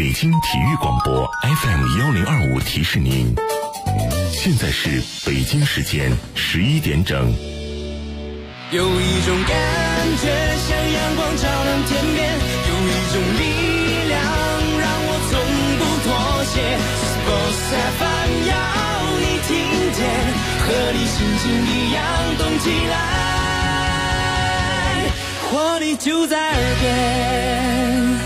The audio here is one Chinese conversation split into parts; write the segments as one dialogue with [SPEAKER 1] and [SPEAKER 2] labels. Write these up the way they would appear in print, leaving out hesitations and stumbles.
[SPEAKER 1] 北京体育广播 FM1025提示您，现在是北京时间11点整。
[SPEAKER 2] 有一种感觉像阳光照亮天边，有一种力量让我从不妥协。Boss FM 要你听见，和你心情一样动起来，活力就在耳边。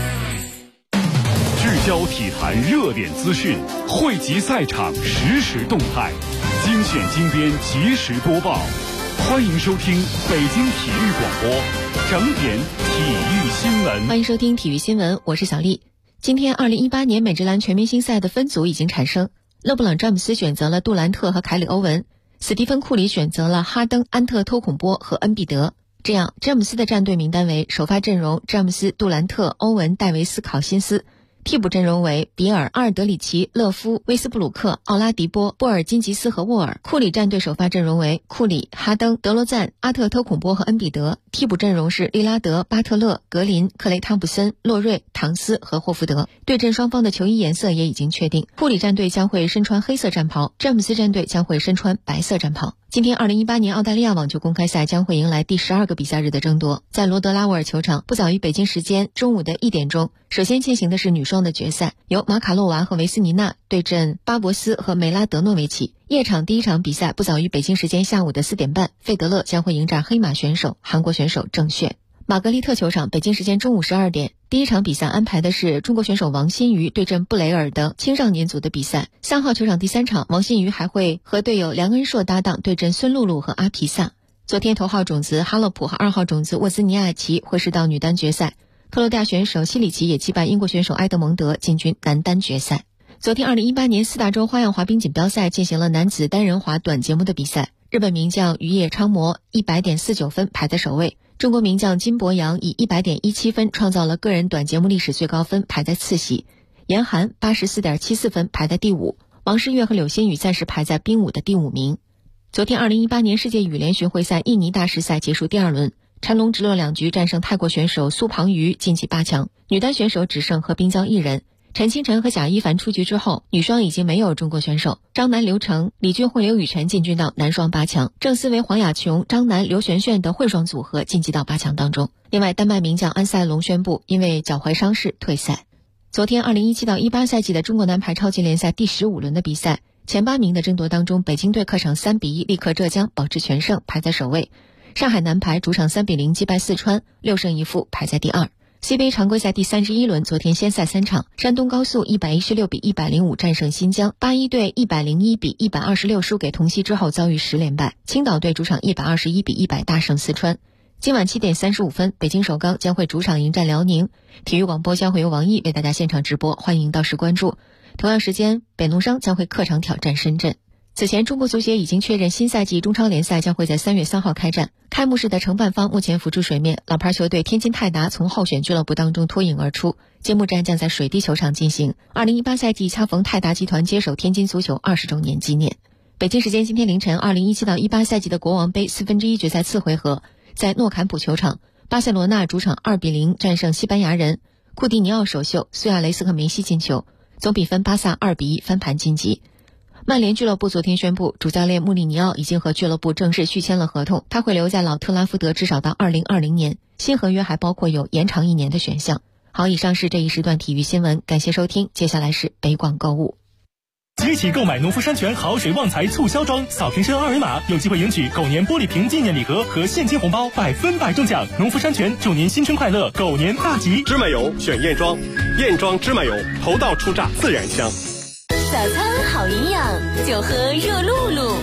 [SPEAKER 3] 聚焦体坛热点资讯，汇集赛场实时动态，精选精编及时播报。欢迎收听北京体育广播整点体育新闻。
[SPEAKER 4] 欢迎收听体育新闻，我是小丽。今天2018年美职篮全明星赛的分组已经产生，勒布朗詹姆斯选择了杜兰特和凯里欧文，史蒂芬库里选择了哈登、安特托孔波和恩比德。这样，詹姆斯的战队名单为首发阵容詹姆斯、杜兰特、欧文、戴维斯、考辛斯，替补阵容为比尔、阿尔德里奇、勒夫、威斯布鲁克、奥拉迪波、波尔津吉斯和沃尔。库里战队首发阵容为库里、哈登、德罗赞、阿特托孔波和恩比德，替补阵容是利拉德、巴特勒、格林、克雷汤普森、洛瑞、唐斯和霍福德。对阵双方的球衣颜色也已经确定，库里战队将会身穿黑色战袍，詹姆斯战队将会身穿白色战袍。今天2018年澳大利亚网球公开赛将会迎来第12个比赛日的争夺。在罗德拉沃尔球场，不早于北京时间中午的1点钟，首先进行的是女双的决赛，由马卡洛娃和维斯尼娜对阵巴博斯和梅拉德诺维奇。夜场第一场比赛不早于北京时间下午的4点半，费德勒将会迎战黑马选手韩国选手郑炫。玛格丽特球场，北京时间中午12点，第一场比赛安排的是中国选手王欣瑜对阵布雷尔的青少年组的比赛。3号球场第3场，王欣瑜还会和队友梁恩硕搭档对阵孙露露和阿皮萨。昨天头号种子哈勒普和2号种子沃兹尼亚奇会师到女单决赛，克罗地亚选手西里奇也击败英国选手埃德蒙德进军男单决赛。昨天2018年4大洲花样滑冰锦标赛进行了男子单人滑短节目的比赛，日本名将羽野昌磨 100.49 分排在首位，中国名将金博洋以 100.17 分创造了个人短节目历史最高分，排在次席，严寒 84.74 分排在第5，王诗玥和柳鑫宇暂时排在冰舞的第5名。昨天2018年世界羽联巡回赛印尼大师赛结束第2轮，谗龙直落2局战胜泰国选手苏庞瑜晋级8强，女单选手只剩何冰娇一人。陈清晨和贾一凡出局之后，女双已经没有中国选手，张楠、刘成、李俊慧、刘雨辰进军到男双8强，郑思维、黄雅琼、张楠、刘璇璇的混双组合晋级到8强当中。另外，丹麦名将安塞龙宣布因为脚踝伤势退赛。昨天2017到18赛季的中国男排超级联赛第15轮的比赛，前8名的争夺当中，北京队客场3-1力克浙江，保持全胜，排在首位。上海男排主场3-0击败四川，6胜1负，排在第2。C 杯常规赛第31轮，昨天先赛3场，山东高速116-105战胜新疆，81队101-126输给同曦之后遭遇10连败，青岛队主场121-100大胜四川。今晚7点35分，北京首钢将会主场迎战辽宁，体育广播将会由王毅为大家现场直播，欢迎到时关注。同样时间，北农商将会客场挑战深圳。此前，中国足协已经确认新赛季中超联赛将会在3月3号开战。开幕式的承办方目前浮出水面，老牌球队天津泰达从候选俱乐部当中脱颖而出。揭幕战将在水滴球场进行。2018赛季恰逢泰达集团接手天津足球20周年纪念。北京时间今天凌晨，2017到18赛季的国王杯1/4决赛次回合，在诺坎普球场，巴塞罗那主场2-0战胜西班牙人，库蒂尼奥首秀，苏亚雷斯和梅西进球，总比分巴萨2-1翻盘晋级。曼联俱乐部昨天宣布，主教练穆里尼奥已经和俱乐部正式续签了合同，他会留在老特拉福德至少到2020年，新合约还包括有延长1年的选项。好，以上是这一时段体育新闻，感谢收听，接下来是北广购物。
[SPEAKER 5] 即日起购买农夫山泉好水旺财促销装，扫瓶身2维码有机会赢取狗年玻璃瓶纪念礼盒和现金红包，100%中奖。农夫山泉祝您新春快乐，狗年大吉。
[SPEAKER 6] 芝麻油选燕庄，燕庄芝麻油头道出榨，自然香。
[SPEAKER 7] 早餐好营养，就喝热露露。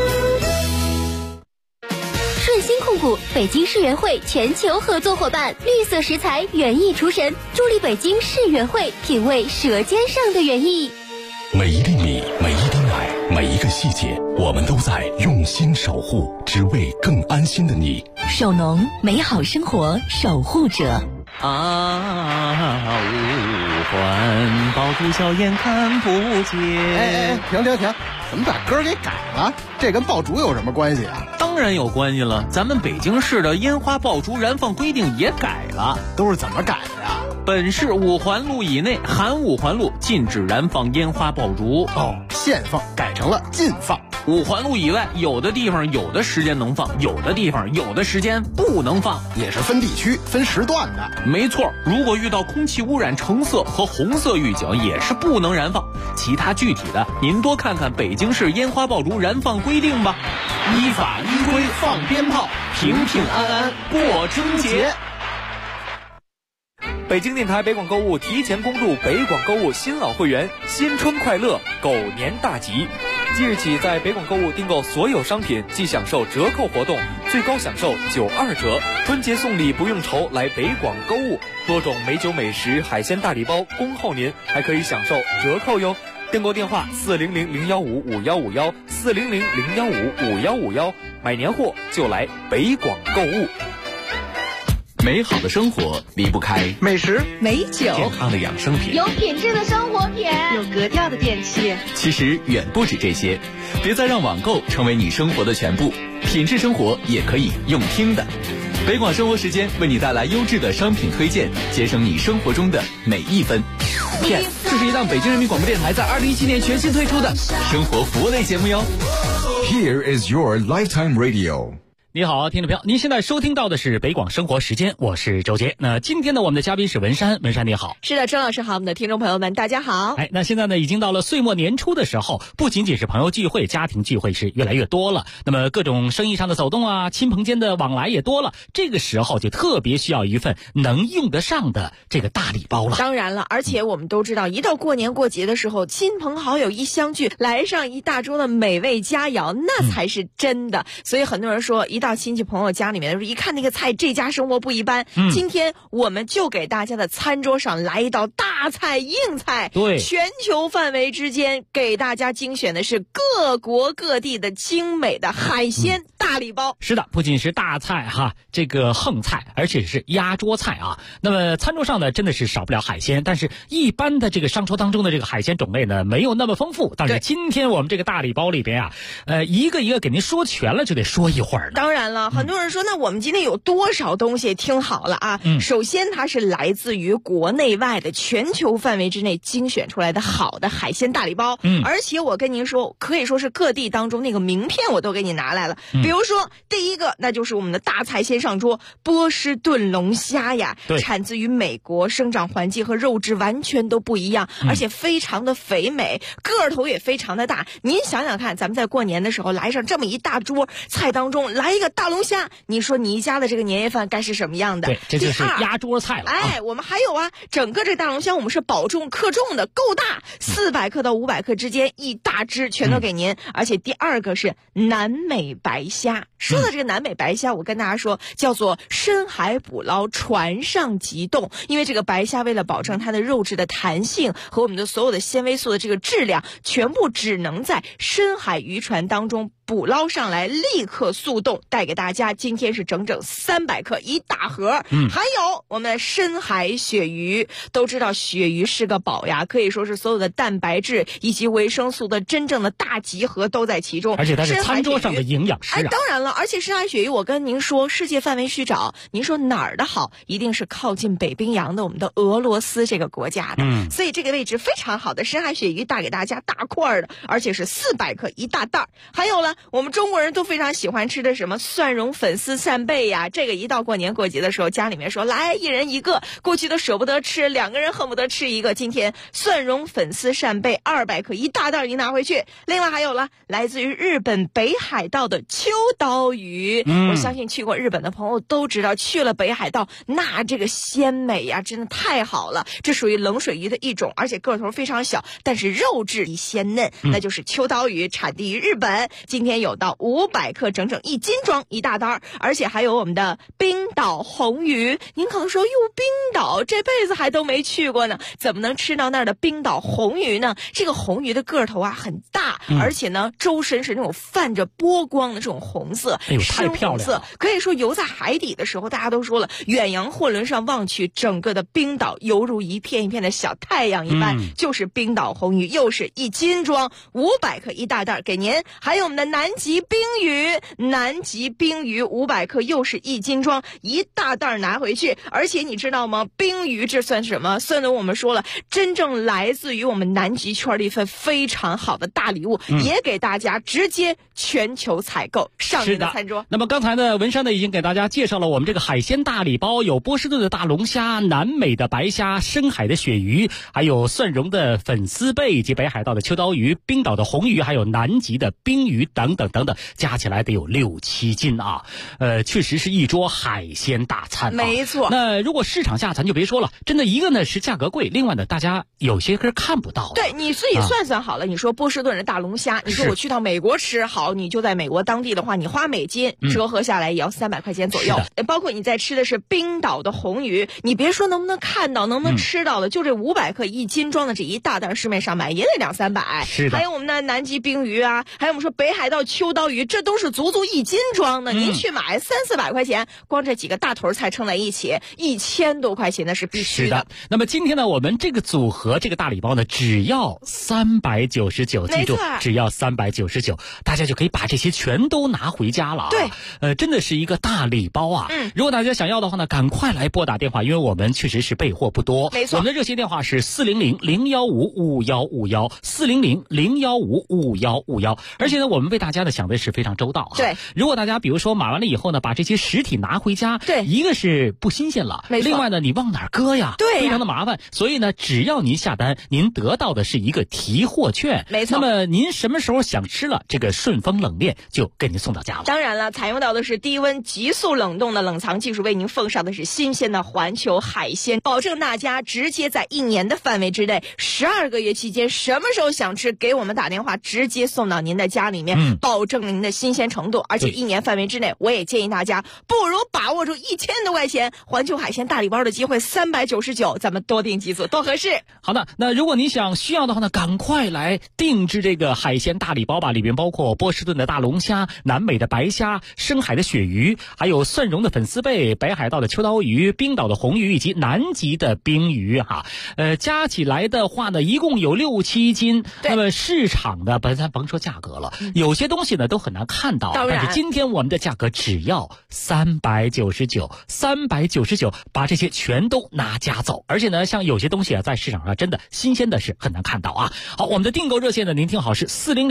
[SPEAKER 7] 顺心控股北京世园会全球合作伙伴，绿色食材园艺厨神，助力北京世园会品味舌尖上的园艺。
[SPEAKER 1] 每一粒米，每一滴奶，每一个细节，我们都在用心守护，只为更安心的你。
[SPEAKER 7] 守农，美好生活守护者。
[SPEAKER 8] 五环爆竹硝烟看不见。
[SPEAKER 9] 停！怎么把歌给改了？这跟爆竹有什么关系啊？
[SPEAKER 8] 当然有关系了，咱们北京市的烟花爆竹燃放规定也改了。
[SPEAKER 9] 都是怎么改的呀？
[SPEAKER 8] 本市5环路以内含5环路禁止燃放烟花爆竹。
[SPEAKER 9] 限放改成了禁放。
[SPEAKER 8] 5环路以外，有的地方有的时间能放，有的地方有的时间不能放，
[SPEAKER 9] 也是分地区分时段的。
[SPEAKER 8] 没错，如果遇到空气污染橙色和红色预警，也是不能燃放。其他具体的，您多看看北京市烟花爆竹燃放规定吧。依法依规放鞭炮，平平安安过春节。
[SPEAKER 10] 北京电台北广购物提前恭祝北广购物新老会员新春快乐，狗年大吉！即日起，在北广购物订购所有商品即享受折扣活动，最高享受92折。春节送礼不用愁，来北广购物，多种美酒美食、海鲜大礼包恭候您，还可以享受折扣哟。订购电话400-015-5151，400-015-5151，买年货就来北广购物。
[SPEAKER 1] 美好的生活离不开
[SPEAKER 9] 美食、
[SPEAKER 4] 美酒、
[SPEAKER 1] 健康的养生品，
[SPEAKER 7] 有品质的生活品，
[SPEAKER 11] 有格调的电器。
[SPEAKER 1] 其实远不止这些，别再让网购成为你生活的全部，品质生活也可以用听的。北广生活时间为你带来优质的商品推荐，节省你生活中的每一分。
[SPEAKER 12] 这是一档北京人民广播电台在2017年全新推出的
[SPEAKER 1] 生活服务类节目哟。
[SPEAKER 13] Here is your lifetime radio。
[SPEAKER 5] 你好，听众朋友，您现在收听到的是北广生活时间，我是周杰。那今天呢，我们的嘉宾是文山，文山你好。
[SPEAKER 4] 是的，周老师好，我们的听众朋友们大家好。
[SPEAKER 5] 那现在呢，已经到了岁末年初的时候，不仅仅是朋友聚会、家庭聚会是越来越多了，那么各种生意上的走动啊，亲朋间的往来也多了，这个时候就特别需要一份能用得上的这个大礼包了。
[SPEAKER 4] 当然了，而且我们都知道，一到过年过节的时候，亲朋好友一相聚，来上一大桌的美味佳肴，那才是真的。所以很多人说，一到亲戚朋友家里面，一看那个菜，这家生活不一般。今天我们就给大家的餐桌上来一道大菜硬菜，
[SPEAKER 5] 对，
[SPEAKER 4] 全球范围之间给大家精选的是各国各地的精美的海鲜大礼包。
[SPEAKER 5] 是的，不仅是大菜哈，这个横菜，而且是压桌菜啊。那么餐桌上呢，真的是少不了海鲜，但是一般的这个商桌当中的这个海鲜种类呢，没有那么丰富。但是今天我们这个大礼包里边啊，一个一个给您说全了，就得说一会儿呢。
[SPEAKER 4] 当然了，很多人说，那我们今天有多少东西？听好了啊，首先它是来自于国内外的全球范围之内精选出来的好的海鲜大礼包，而且我跟您说，可以说是各地当中那个名片我都给你拿来了。比如说第一个，那就是我们的大菜先上桌，波士顿龙虾呀，产自于美国，生长环境和肉质完全都不一样，而且非常的肥美，个头也非常的大。您想想看，咱们在过年的时候来上这么一大桌菜当中来一个大龙虾，你说你家的这个年夜饭该是什么样的？
[SPEAKER 5] 对，这就是压桌菜了。
[SPEAKER 4] 我们还有啊，整个这大龙虾我们是保重克重的，够大，400克到500克之间，一大只全都给您。而且第二个是南美白虾。说到这个南美白虾，我跟大家说，叫做深海捕捞，船上急冻。因为这个白虾为了保证它的肉质的弹性和我们的所有的纤维素的这个质量，全部只能在深海渔船当中捕捞上来，立刻速冻带给大家。今天是整整300克一大盒。还有我们的深海鳕鱼，都知道鳕鱼是个宝呀，可以说是所有的蛋白质以及维生素的真正的大集合都在其中，
[SPEAKER 5] 而且它是餐桌上的营养师啊。
[SPEAKER 4] 当然了，而且深海鳕鱼我跟您说，世界范围去找，您说哪儿的好，一定是靠近北冰洋的我们的俄罗斯这个国家的。所以这个位置非常好的深海鳕鱼带给大家大块的，而且是400克一大袋。还有了，我们中国人都非常喜欢吃的什么蒜蓉粉丝扇贝呀，这个一到过年过节的时候，家里面说来一人一个，过去都舍不得吃，2个人恨不得吃一个。今天蒜蓉粉丝扇贝200克一大袋，你拿回去。另外还有了，来自于日本北海道的秋刀鱼。我相信去过日本的朋友都知道，去了北海道，那这个鲜美呀，真的太好了。这属于冷水鱼的一种，而且个头非常小，但是肉质鲜嫩，那就是秋刀鱼，产地于日本。今天有到500克，整整1斤装一大袋，而且还有我们的冰岛红鱼。您可能说，哟，冰岛这辈子还都没去过呢，怎么能吃到那儿的冰岛红鱼呢？这个红鱼的个头啊很大，而且呢周身是那种泛着波光的这种红色，
[SPEAKER 5] 太漂亮了。
[SPEAKER 4] 可以说游在海底的时候，大家都说了，远洋货轮上望去，整个的冰岛犹如一片一片的小太阳一般，就是冰岛红鱼，又是1斤装500克一大袋给您。还有我们的
[SPEAKER 11] 南极冰鱼，南极冰鱼500克又是1斤装，一大袋拿回去。而且你知道吗？冰鱼这算什么？算的我们说了，真正来自于我们南极圈的一份非常好的大礼物，也给大家直接全球采购上您的餐桌。
[SPEAKER 5] 那么刚才呢，文山呢已经给大家介绍了我们这个海鲜大礼包，有波士顿的大龙虾、南美的白虾、深海的鳕鱼，还有蒜蓉的粉丝贝以及北海道的秋刀鱼、冰岛的红鱼，还有南极的冰鱼等等等等，加起来得有6、7斤啊！确实是一桌海鲜大餐啊。
[SPEAKER 11] 没错。
[SPEAKER 5] 那如果市场价咱就别说了，真的一个呢是价格贵，另外呢大家有些是看不到的。
[SPEAKER 11] 对，你自己算算好了，你说波士顿的大龙虾，你说我去到美国吃好，你就在美国当地的话，你花美金折合下来也要300块钱左右。包括你在吃的是冰岛的红鱼，你别说能不能看到，能不能吃到的，就这500克1斤装的这一大袋，市面上买也得200-300。
[SPEAKER 5] 是的。
[SPEAKER 11] 还有我们的南极冰鱼啊，还有我们说北海道秋刀鱼，这都是足1斤装的。您去买300-400块钱，光这几个大头菜称在一起，1000多块钱那是必须的。
[SPEAKER 5] 是的。那么今天呢，我们这个组合这个大礼包呢，只要399，记住，只要399，大家就可以把这些全都拿回家了啊。
[SPEAKER 11] 对，
[SPEAKER 5] 真的是一个大礼包啊。如果大家想要的话呢，赶快来拨打电话，因为我们确实是备货不多。
[SPEAKER 11] 没错。
[SPEAKER 5] 我们的热线电话是400-015-5151，400-015-5151。而且呢，我们为大家呢想的是非常周到啊。
[SPEAKER 11] 对。
[SPEAKER 5] 如果大家比如说买完了以后呢，把这些实体拿回家，
[SPEAKER 11] 对，
[SPEAKER 5] 一个是不新鲜了，另外呢，你往哪儿搁呀？
[SPEAKER 11] 对，
[SPEAKER 5] 非常的麻烦。所以呢，只要您下单，您得到的是一个提货券。
[SPEAKER 11] 没错。
[SPEAKER 5] 那么您什么时候想吃了，这个顺丰冷链就给您送到家了。
[SPEAKER 11] 当然了，采用到的是低温急速冷冻的冷藏技术，为您奉上的是新鲜的环球海鲜，保证大家直接在1年的范围之内，12个月期间，什么时候想吃，给我们打电话，直接送到您的家里面，保证您的新鲜程度。而且1年范围之内，我也建议大家不如把握住1000多块钱环球海鲜大礼包的机会，399，咱们多订几组，多合适。
[SPEAKER 5] 好的，那如果你需要的话呢，赶快来定制这个海鲜大礼包吧，里边包括波士顿的大龙虾、南美的白虾、深海的鳕鱼，还有蒜蓉的粉丝贝、北海道的秋刀鱼、冰岛的红鱼以及南极的冰鱼哈。加起来的话呢，一共有6、7斤。那么市场的咱甭说价格了，有些东西呢都很难看到，但是今天我们的价格只要399，把这些全都拿家走。而且呢，像有些东西啊，在市场上真的新鲜的是很难看到啊。好，我们的订购热线呢，您听好是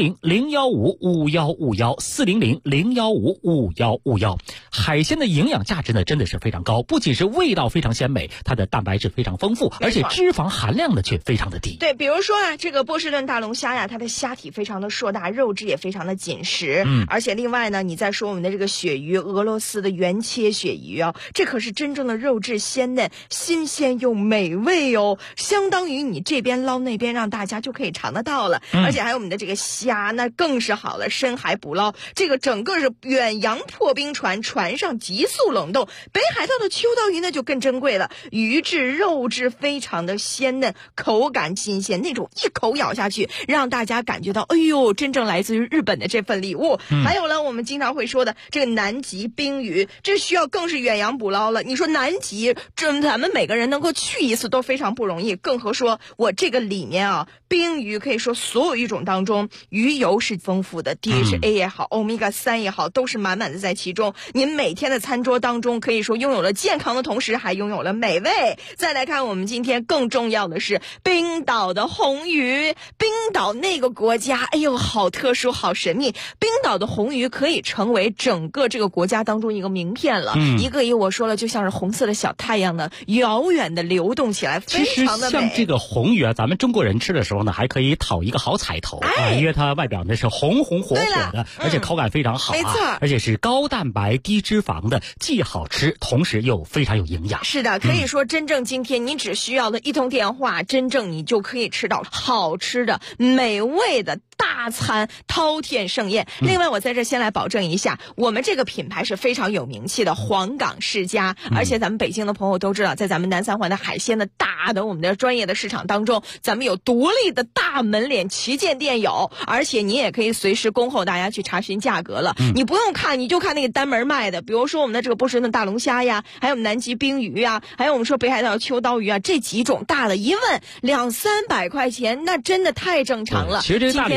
[SPEAKER 5] 400-015-5151，400-015-5151。海鲜的营养价值呢，真的是非常高，不仅是味道非常鲜美，它的蛋白质非常丰富，而且脂肪含量呢却非常的低。
[SPEAKER 11] 对，比如说啊，这个波士顿大龙虾呀，它的虾体非常的硕大，肉质也非常的紧实。而且另外呢，你再说我们的这个鳕鱼，俄罗斯的原切鳕鱼啊，这可是真正的肉质鲜嫩、新鲜又美味哦，相当于你这边捞那边，让大家就可以尝得到了。而且还有我们的这个虾，那更是好了，深海捕捞，这个整个是远洋破冰船，船上急速冷冻。北海道的秋刀鱼呢就更珍贵了，鱼质肉质非常的鲜嫩，口感新鲜，那种一口咬下去让大家感觉到哎呦，真正来自于日本的这份礼物。还有了我们经常会说的这个南极冰鱼，这需要更是远洋捕捞了。你说南极这咱们每个人能够去一次都非常不容易，更何说我这个里面啊，冰鱼可以说所有鱼种当中鱼油是丰富的， DHA 也好，Omega 3也好，都是满满的在其中。您每天的餐桌当中可以说拥有了健康的同时还拥有了美味。再来看我们今天更重要的是冰岛的红鱼，冰岛那个国家哎呦好特殊好神秘，冰岛的红鱼可以成为整个这个国家当中一个名片了。一个我说了就像是红色的小太阳呢，遥远的流动起来，非常的美。
[SPEAKER 5] 其实像这个红鱼啊，咱们中国人吃的时候呢，还可以讨一个好彩头啊，因为它外表呢是红红火火的，而且口感非常好啊，
[SPEAKER 11] 没错，
[SPEAKER 5] 而且是高蛋白低脂肪的，既好吃同时又非常有营养。
[SPEAKER 11] 是的，可以说真正今天你只需要的一通电话，真正你就可以吃到好吃的美味的大餐，饕餮盛宴。另外我在这先来保证一下，我们这个品牌是非常有名气的黄冈世家，而且咱们北京的朋友都知道，在咱们南三环的海鲜的大的我们的专业的市场当中，咱们有独立的大门脸旗舰店有，而且你也可以随时恭候大家去查询价格了。你不用看，你就看那个单门卖的，比如说我们的这个波士顿大龙虾呀，还有我们南极冰鱼呀，还有我们说北海道秋刀鱼啊，这几种大的一问200-300块钱，那真的太正常了。
[SPEAKER 5] 其实这个大礼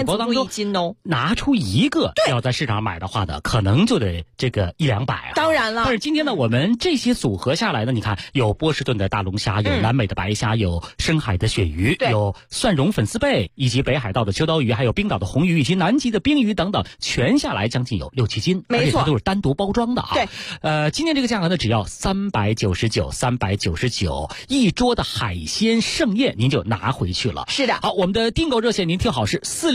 [SPEAKER 5] 包当中
[SPEAKER 11] 1斤哦，
[SPEAKER 5] 拿出一个要在市场买的话呢，可能就得这个100-200啊。
[SPEAKER 11] 当然了。
[SPEAKER 5] 但是今天呢，我们这些组合下来呢，你看有波士顿的大龙虾，有南美的白虾，有深海的鳕鱼，有蒜蓉粉丝贝，以及北海道的秋刀鱼，还有冰岛的红鱼，以及南极的冰鱼等等，全下来将近有6-7斤，
[SPEAKER 11] 没错，
[SPEAKER 5] 而且它都是单独包装的啊。
[SPEAKER 11] 对，
[SPEAKER 5] 今天这个价格呢，只要399，399一桌的海鲜盛宴您就拿回去了。
[SPEAKER 11] 是的。
[SPEAKER 5] 好，我们的订购热线您听好，是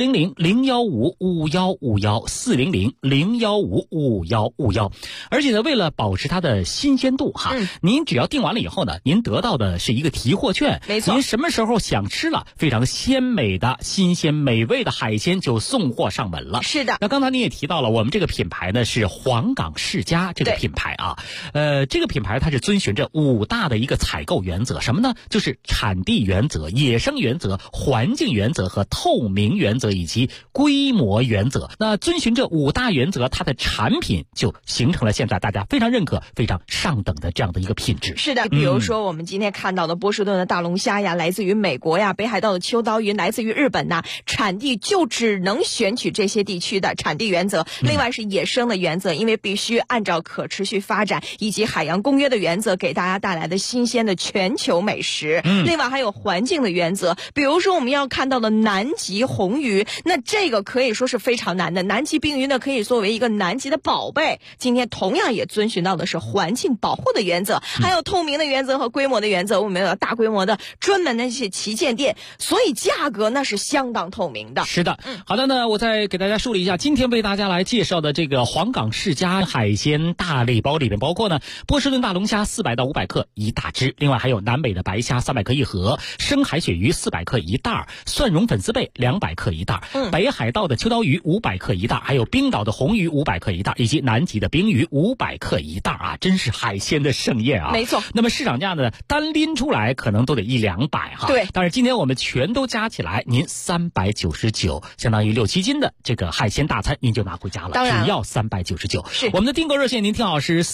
[SPEAKER 5] 400-015-5151，400-015-5151。而且呢，为了保持它的新鲜度哈，您只要订完了以后呢，您得到的是一个提货券。
[SPEAKER 11] 没错，
[SPEAKER 5] 您什么时候想吃了非常鲜美的新鲜美味的海鲜就送货上门了。
[SPEAKER 11] 是的。
[SPEAKER 5] 那刚才你也提到了，我们这个品牌呢是黄冈世家这个品牌啊，这个品牌它是遵循着5大的一个采购原则，什么呢？就是产地原则、野生原则、环境原则和透明原则以及规模原则。那遵循这5大原则，它的产品就形成了现在大家非常认可、非常上等的这样的一个品质。
[SPEAKER 11] 是的，比如说我们今天看到的波士顿的大龙虾呀，来自于美国呀，北海道的秋刀鱼来自于日本呐，产地就只能选取这些地区的产地原则。另外是野生的原则，因为必须按照可持续发展以及海洋公约的原则，给大家带来的新鲜的全球美食。另外还有环境的原则，比如说我们要看到的南极红鱼，那这个可以说是非常难的。南极冰鱼呢，可以作为一个南极的宝贝，今天同样也遵循到的是环境保护的原则，还有透明的原则和规模的原则。我们有大规模的专门的一些旗舰店，所以价格那是相当透明的。
[SPEAKER 5] 是的，好的呢，我再给大家梳理一下，今天为大家来介绍的这个黄冈世家海鲜大礼包里面包括呢，波士顿大龙虾400-500克一大只，另外还有南美的白虾300克一盒，深海鳕鱼400克一袋，蒜蓉粉丝贝200克一袋，北海道的秋刀鱼500克一袋，还有冰岛的红鱼500克一袋，以及南极的冰鱼500克一袋啊，真是海鲜的盛宴啊！
[SPEAKER 11] 没错。
[SPEAKER 5] 那么市场价呢，单拎出来可能都得100-200哈。
[SPEAKER 11] 对。
[SPEAKER 5] 但是今天我们全都加起来，您399，相当于6-7斤的这个海鲜大餐，您就拿回家了。
[SPEAKER 11] 当然，
[SPEAKER 5] 只要399。
[SPEAKER 11] 是。
[SPEAKER 5] 我们的订购热线您听好，是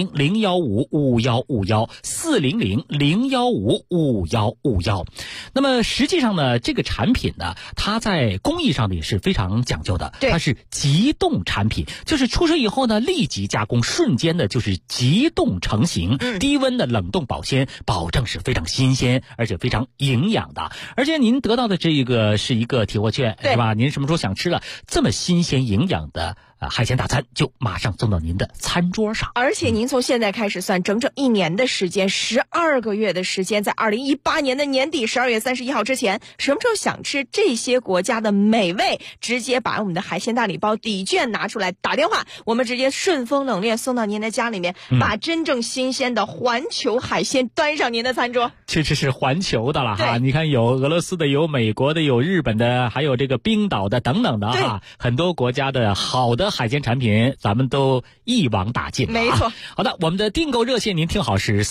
[SPEAKER 5] 400-015-5151，400-015-5151。那么实际上呢，这个产品呢，它在工艺上呢也是非常讲究的。它是急冻产品，就是出水以后呢，立即加工，瞬间的就是急冻成型，低温的冷冻保鲜，保证是非常新鲜而且非常营养的。而且您得到的这个是一个提货券，是吧？您什么时候想吃了这么新鲜营养的海鲜大餐，就马上送到您的餐桌上。
[SPEAKER 11] 而且您从现在开始算，整整1年的时间，12个月的时间，在2018年的年底12月31号之前，什么时候想吃这些国家的美味，直接把我们的海鲜大礼包抵券拿出来，打电话，我们直接顺丰冷链送到您的家里面，把真正新鲜的环球海鲜端上您的餐桌。
[SPEAKER 5] 这是环球的了哈，你看有俄罗斯的，有美国的，有日本的，还有这个冰岛的等等的哈，很多国家的好的海鲜产品咱们都一网打尽了。
[SPEAKER 11] 没错。
[SPEAKER 5] 好的，我们的订购热线您听好，是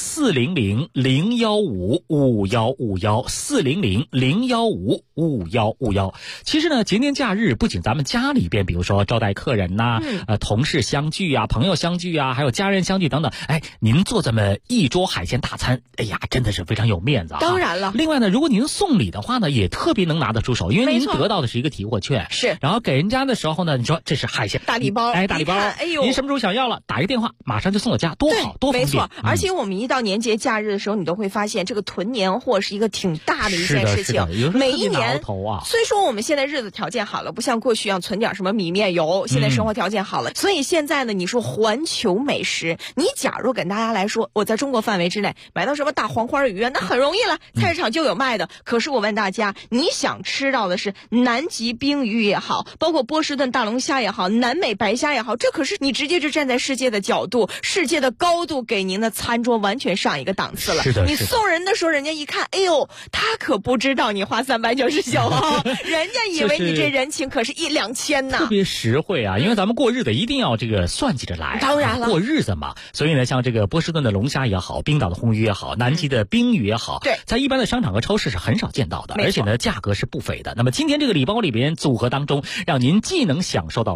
[SPEAKER 5] 400-015-5151，400-015-5151。其实呢，节年假日不仅咱们家里边，比如说招待客人呐，同事相聚啊，朋友相聚啊，还有家人相聚等等，您做这么一桌海鲜大餐，哎呀，真的是非常有面子啊。
[SPEAKER 11] 当然了。
[SPEAKER 5] 另外呢，如果您送礼的话呢，也特别能拿得出手，因为您得到的是一个提货券，
[SPEAKER 11] 是，
[SPEAKER 5] 然后给人家的时候呢，你说这是海鲜
[SPEAKER 11] 大礼包，
[SPEAKER 5] 大礼包，您什么时候想要了，打一个电话，马上就送到家，多好，多方便。
[SPEAKER 11] 没错。而且我们一到年节假日的时候，你都会发现这个囤年货是一个挺大的一件事情。每一年，虽说我们现在日子条件好了，不像过去一样存点什么米面油，现在生活条件好了，所以现在呢，你说环球美食，你假如跟大家来说，我在中国范围之内买到什么大黄花鱼啊，那很容易了，菜市场就有卖的。可是我问大家，你想吃到的是南极冰鱼也好，包括波士顿大龙虾也好，南美白虾也好，这可是你直接就站在世界的角度、世界的高度，给您的餐桌完全上一个档次了。
[SPEAKER 5] 是的。
[SPEAKER 11] 你送人的时候，人家一看，哎呦，他可不知道你花399啊，人家以为你这人情可是1-2千呢。
[SPEAKER 5] 特别实惠啊，因为咱们过日子一定要这个算计着来，
[SPEAKER 11] 当然了，
[SPEAKER 5] 过日子嘛。所以呢，像这个波士顿的龙虾也好，冰岛的红鱼也好，南极的冰鱼也好，在一般的商场和超市是很少见到的，而且呢，价格是不菲的。那么今天这个礼包里边组合当中，让您既能享受到实惠，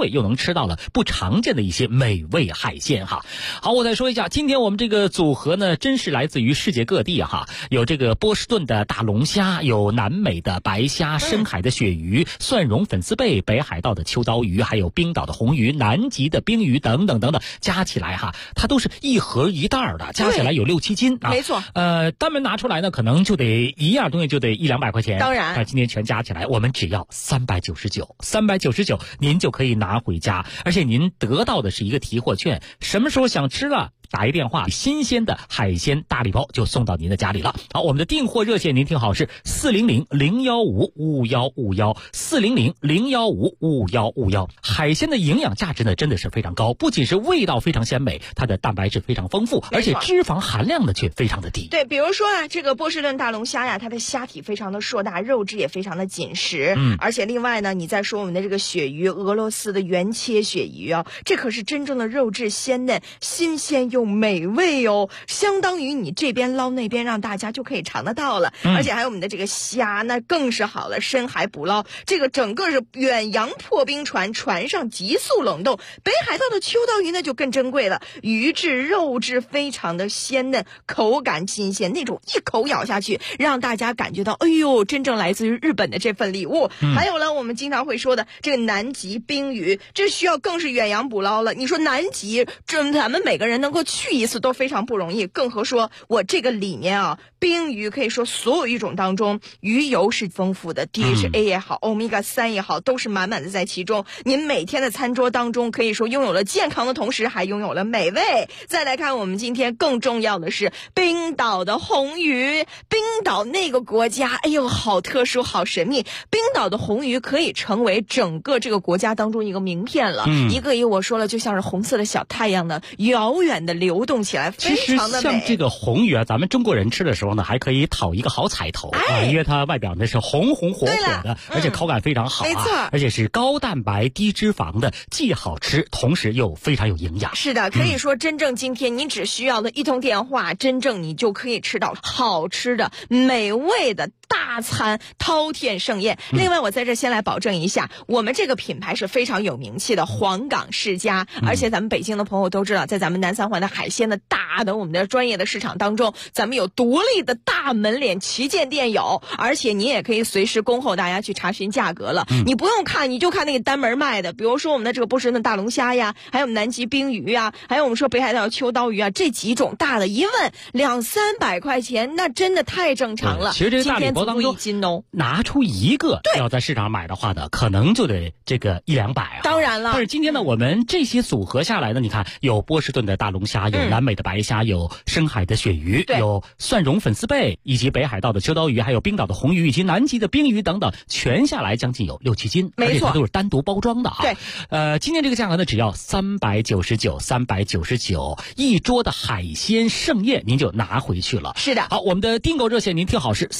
[SPEAKER 5] 惠，又能吃到了不常见的一些美味海鲜哈。好，我再说一下，今天我们这个组合呢，真是来自于世界各地哈，有这个波士顿的大龙虾，有南美的白虾，深海的鳕鱼，蒜蓉粉丝贝，北海道的秋刀鱼，还有冰岛的红鱼，南极的冰鱼等等等等，加起来哈，它都是一盒一袋的，加起来有6-7斤啊。
[SPEAKER 11] 没错。
[SPEAKER 5] 单门拿出来呢，可能就得一样东西就得100-200块钱。
[SPEAKER 11] 当然，
[SPEAKER 5] 今天全加起来，我们只要399，您就可以拿回家，而且您得到的是一个提货券，什么时候想吃了，打一电话，新鲜的海鲜大礼包就送到您的家里了。好，我们的订货热线您听好，是400-015-5151，400-015-5151。海鲜的营养价值呢，真的是非常高，不仅是味道非常鲜美，它的蛋白质非常丰富，而且脂肪含量呢却非常的低。
[SPEAKER 11] 对，比如说啊，这个波士顿大龙虾呀，它的虾体非常的硕大，肉质也非常的紧实。而且另外呢，你再说我们的这个鳕鱼，俄罗斯的原切鳕鱼啊，这可是真正的肉质鲜嫩，新鲜又美味哦，相当于你这边捞那边让大家就可以尝得到了。而且还有我们的这个虾，那更是好了，深海捕捞，这个整个是远洋破冰船，船上急速冷冻。北海道的秋刀鱼呢就更珍贵了，鱼质肉质非常的鲜嫩，口感新鲜，那种一口咬下去让大家感觉到哎呦，真正来自于日本的这份礼物。还有了我们经常会说的这个南极冰鱼，这需要更是远洋捕捞了。你说南极这咱们每个人能够去一次都非常不容易，更何说我这个里面啊，冰鱼可以说所有鱼种当中鱼油是丰富的， DHA 也好，Omega 3也好，都是满满的在其中。您每天的餐桌当中可以说拥有了健康的同时还拥有了美味。再来看我们今天更重要的是冰岛的红鱼。冰岛那个国家哎呦好特殊好神秘，冰岛的红鱼可以成为整个这个国家当中一个名片了。一个我说了就像是红色的小太阳呢，遥远的流动起来，非常的美。
[SPEAKER 5] 其实像这个红鱼啊，咱们中国人吃的时候呢，还可以讨一个好彩头啊，因为它外表呢是红红火火的，而且口感非常好啊，
[SPEAKER 11] 没错，
[SPEAKER 5] 而且是高蛋白低脂肪的，既好吃同时又非常有营养。
[SPEAKER 11] 是的，可以说真正今天你只需要的一通电话，真正你就可以吃到好吃的美味的大餐，饕餮盛宴。另外我在这先来保证一下，我们这个品牌是非常有名气的黄冈世家，而且咱们北京的朋友都知道，在咱们南三环的海鲜的大的我们的专业的市场当中，咱们有独立的大门脸旗舰店有，而且你也可以随时恭候大家去查询价格了。你不用看，你就看那个单门卖的，比如说我们的这个波士顿大龙虾呀，还有我们南极冰鱼呀，还有我们说北海道秋刀鱼啊，这几种大的一问200-300块钱，那真的太正常了。
[SPEAKER 5] 其实这个大礼包当中拿出一个要在市场买的话呢，可能就得这个100-200啊。
[SPEAKER 11] 当然了，
[SPEAKER 5] 但是今天呢，我们这些组合下来呢，你看有波士顿的大龙虾，有南美的白虾，有深海的鳕鱼，有蒜蓉粉丝贝，以及北海道的秋刀鱼，还有冰岛的红鱼，以及南极的冰鱼等等，全下来将近有6-7斤，
[SPEAKER 11] 没错，
[SPEAKER 5] 而且它都是单独包装的啊。
[SPEAKER 11] 对，
[SPEAKER 5] 今天这个价格呢，只要399，一桌的海鲜盛宴您就拿回去了。
[SPEAKER 11] 是的。
[SPEAKER 5] 好，我们的订购热线您听好，是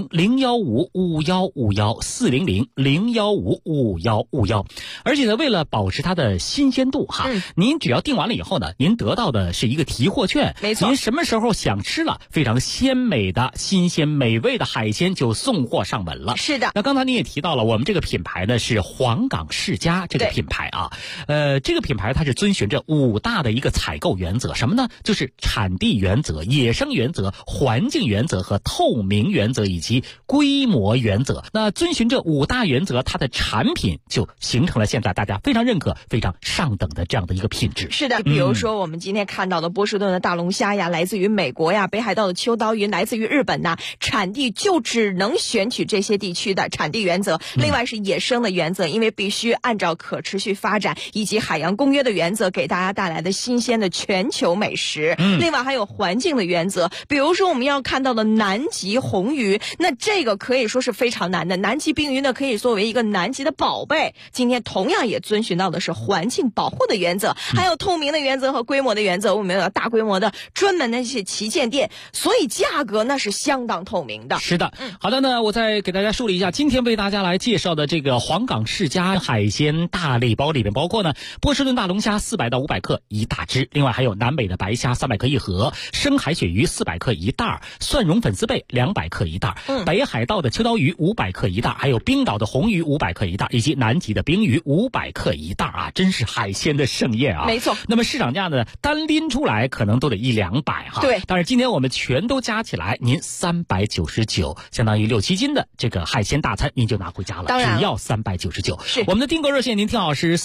[SPEAKER 5] 400-015-5151，400-015-5151。而且呢，为了保持它的新鲜度哈，您只要订完了以后呢，您得到的是一个提货券。
[SPEAKER 11] 没错，
[SPEAKER 5] 您什么时候想吃了非常鲜美的新鲜美味的海鲜就送货上门了。
[SPEAKER 11] 是的。
[SPEAKER 5] 那刚才你也提到了，我们这个品牌呢是黄冈世家这个品牌啊，这个品牌它是遵循着5大的一个采购原则，什么呢？就是产地原则、野生原则、环境原则和透明原则以及规模原则。那遵循这5大原则，它的产品就形成了现在大家非常认可、非常上等的这样的一个品质。
[SPEAKER 11] 是的，比如说我们今天看到的波士顿的大龙虾呀，来自于美国呀，北海道的秋刀鱼来自于日本呐，产地就只能选取这些地区的产地原则。另外是野生的原则，因为必须按照可持续发展以及海洋公约的原则，给大家带来的新鲜的全球美食。另外还有环境的原则，比如说我们要看到的南极红鱼，那这个可以说是非常难的。南极冰鱼呢，可以作为一个南极的宝贝，今天同样也遵循到的是环境保护的原则，还有透明的原则和规模的原则。 原则，我们有大规模的专门的一些旗舰店，所以价格那是相当透明的。
[SPEAKER 5] 是的，好的呢，我再给大家梳理一下，今天为大家来介绍的这个黄冈世家海鲜大礼包里面包括呢波士顿大龙虾400到500克一大只，另外还有南美的白虾300克一盒，生海鳕鱼400克一袋，蒜蓉粉丝贝200克一袋，北海道的秋刀鱼500克一袋，还有冰岛的红鱼500克一袋，以及南极的冰鱼500克一袋啊，真是海鲜的盛宴啊！
[SPEAKER 11] 没错。
[SPEAKER 5] 那么市场价呢，单拎出来可能都得100-200哈。
[SPEAKER 11] 对。
[SPEAKER 5] 但是今天我们全都加起来，您399，相当于6-7斤的这个海鲜大餐，您就拿回家了。
[SPEAKER 11] 当然
[SPEAKER 5] 只要399。
[SPEAKER 11] 是。
[SPEAKER 5] 我们的订购热线您听好是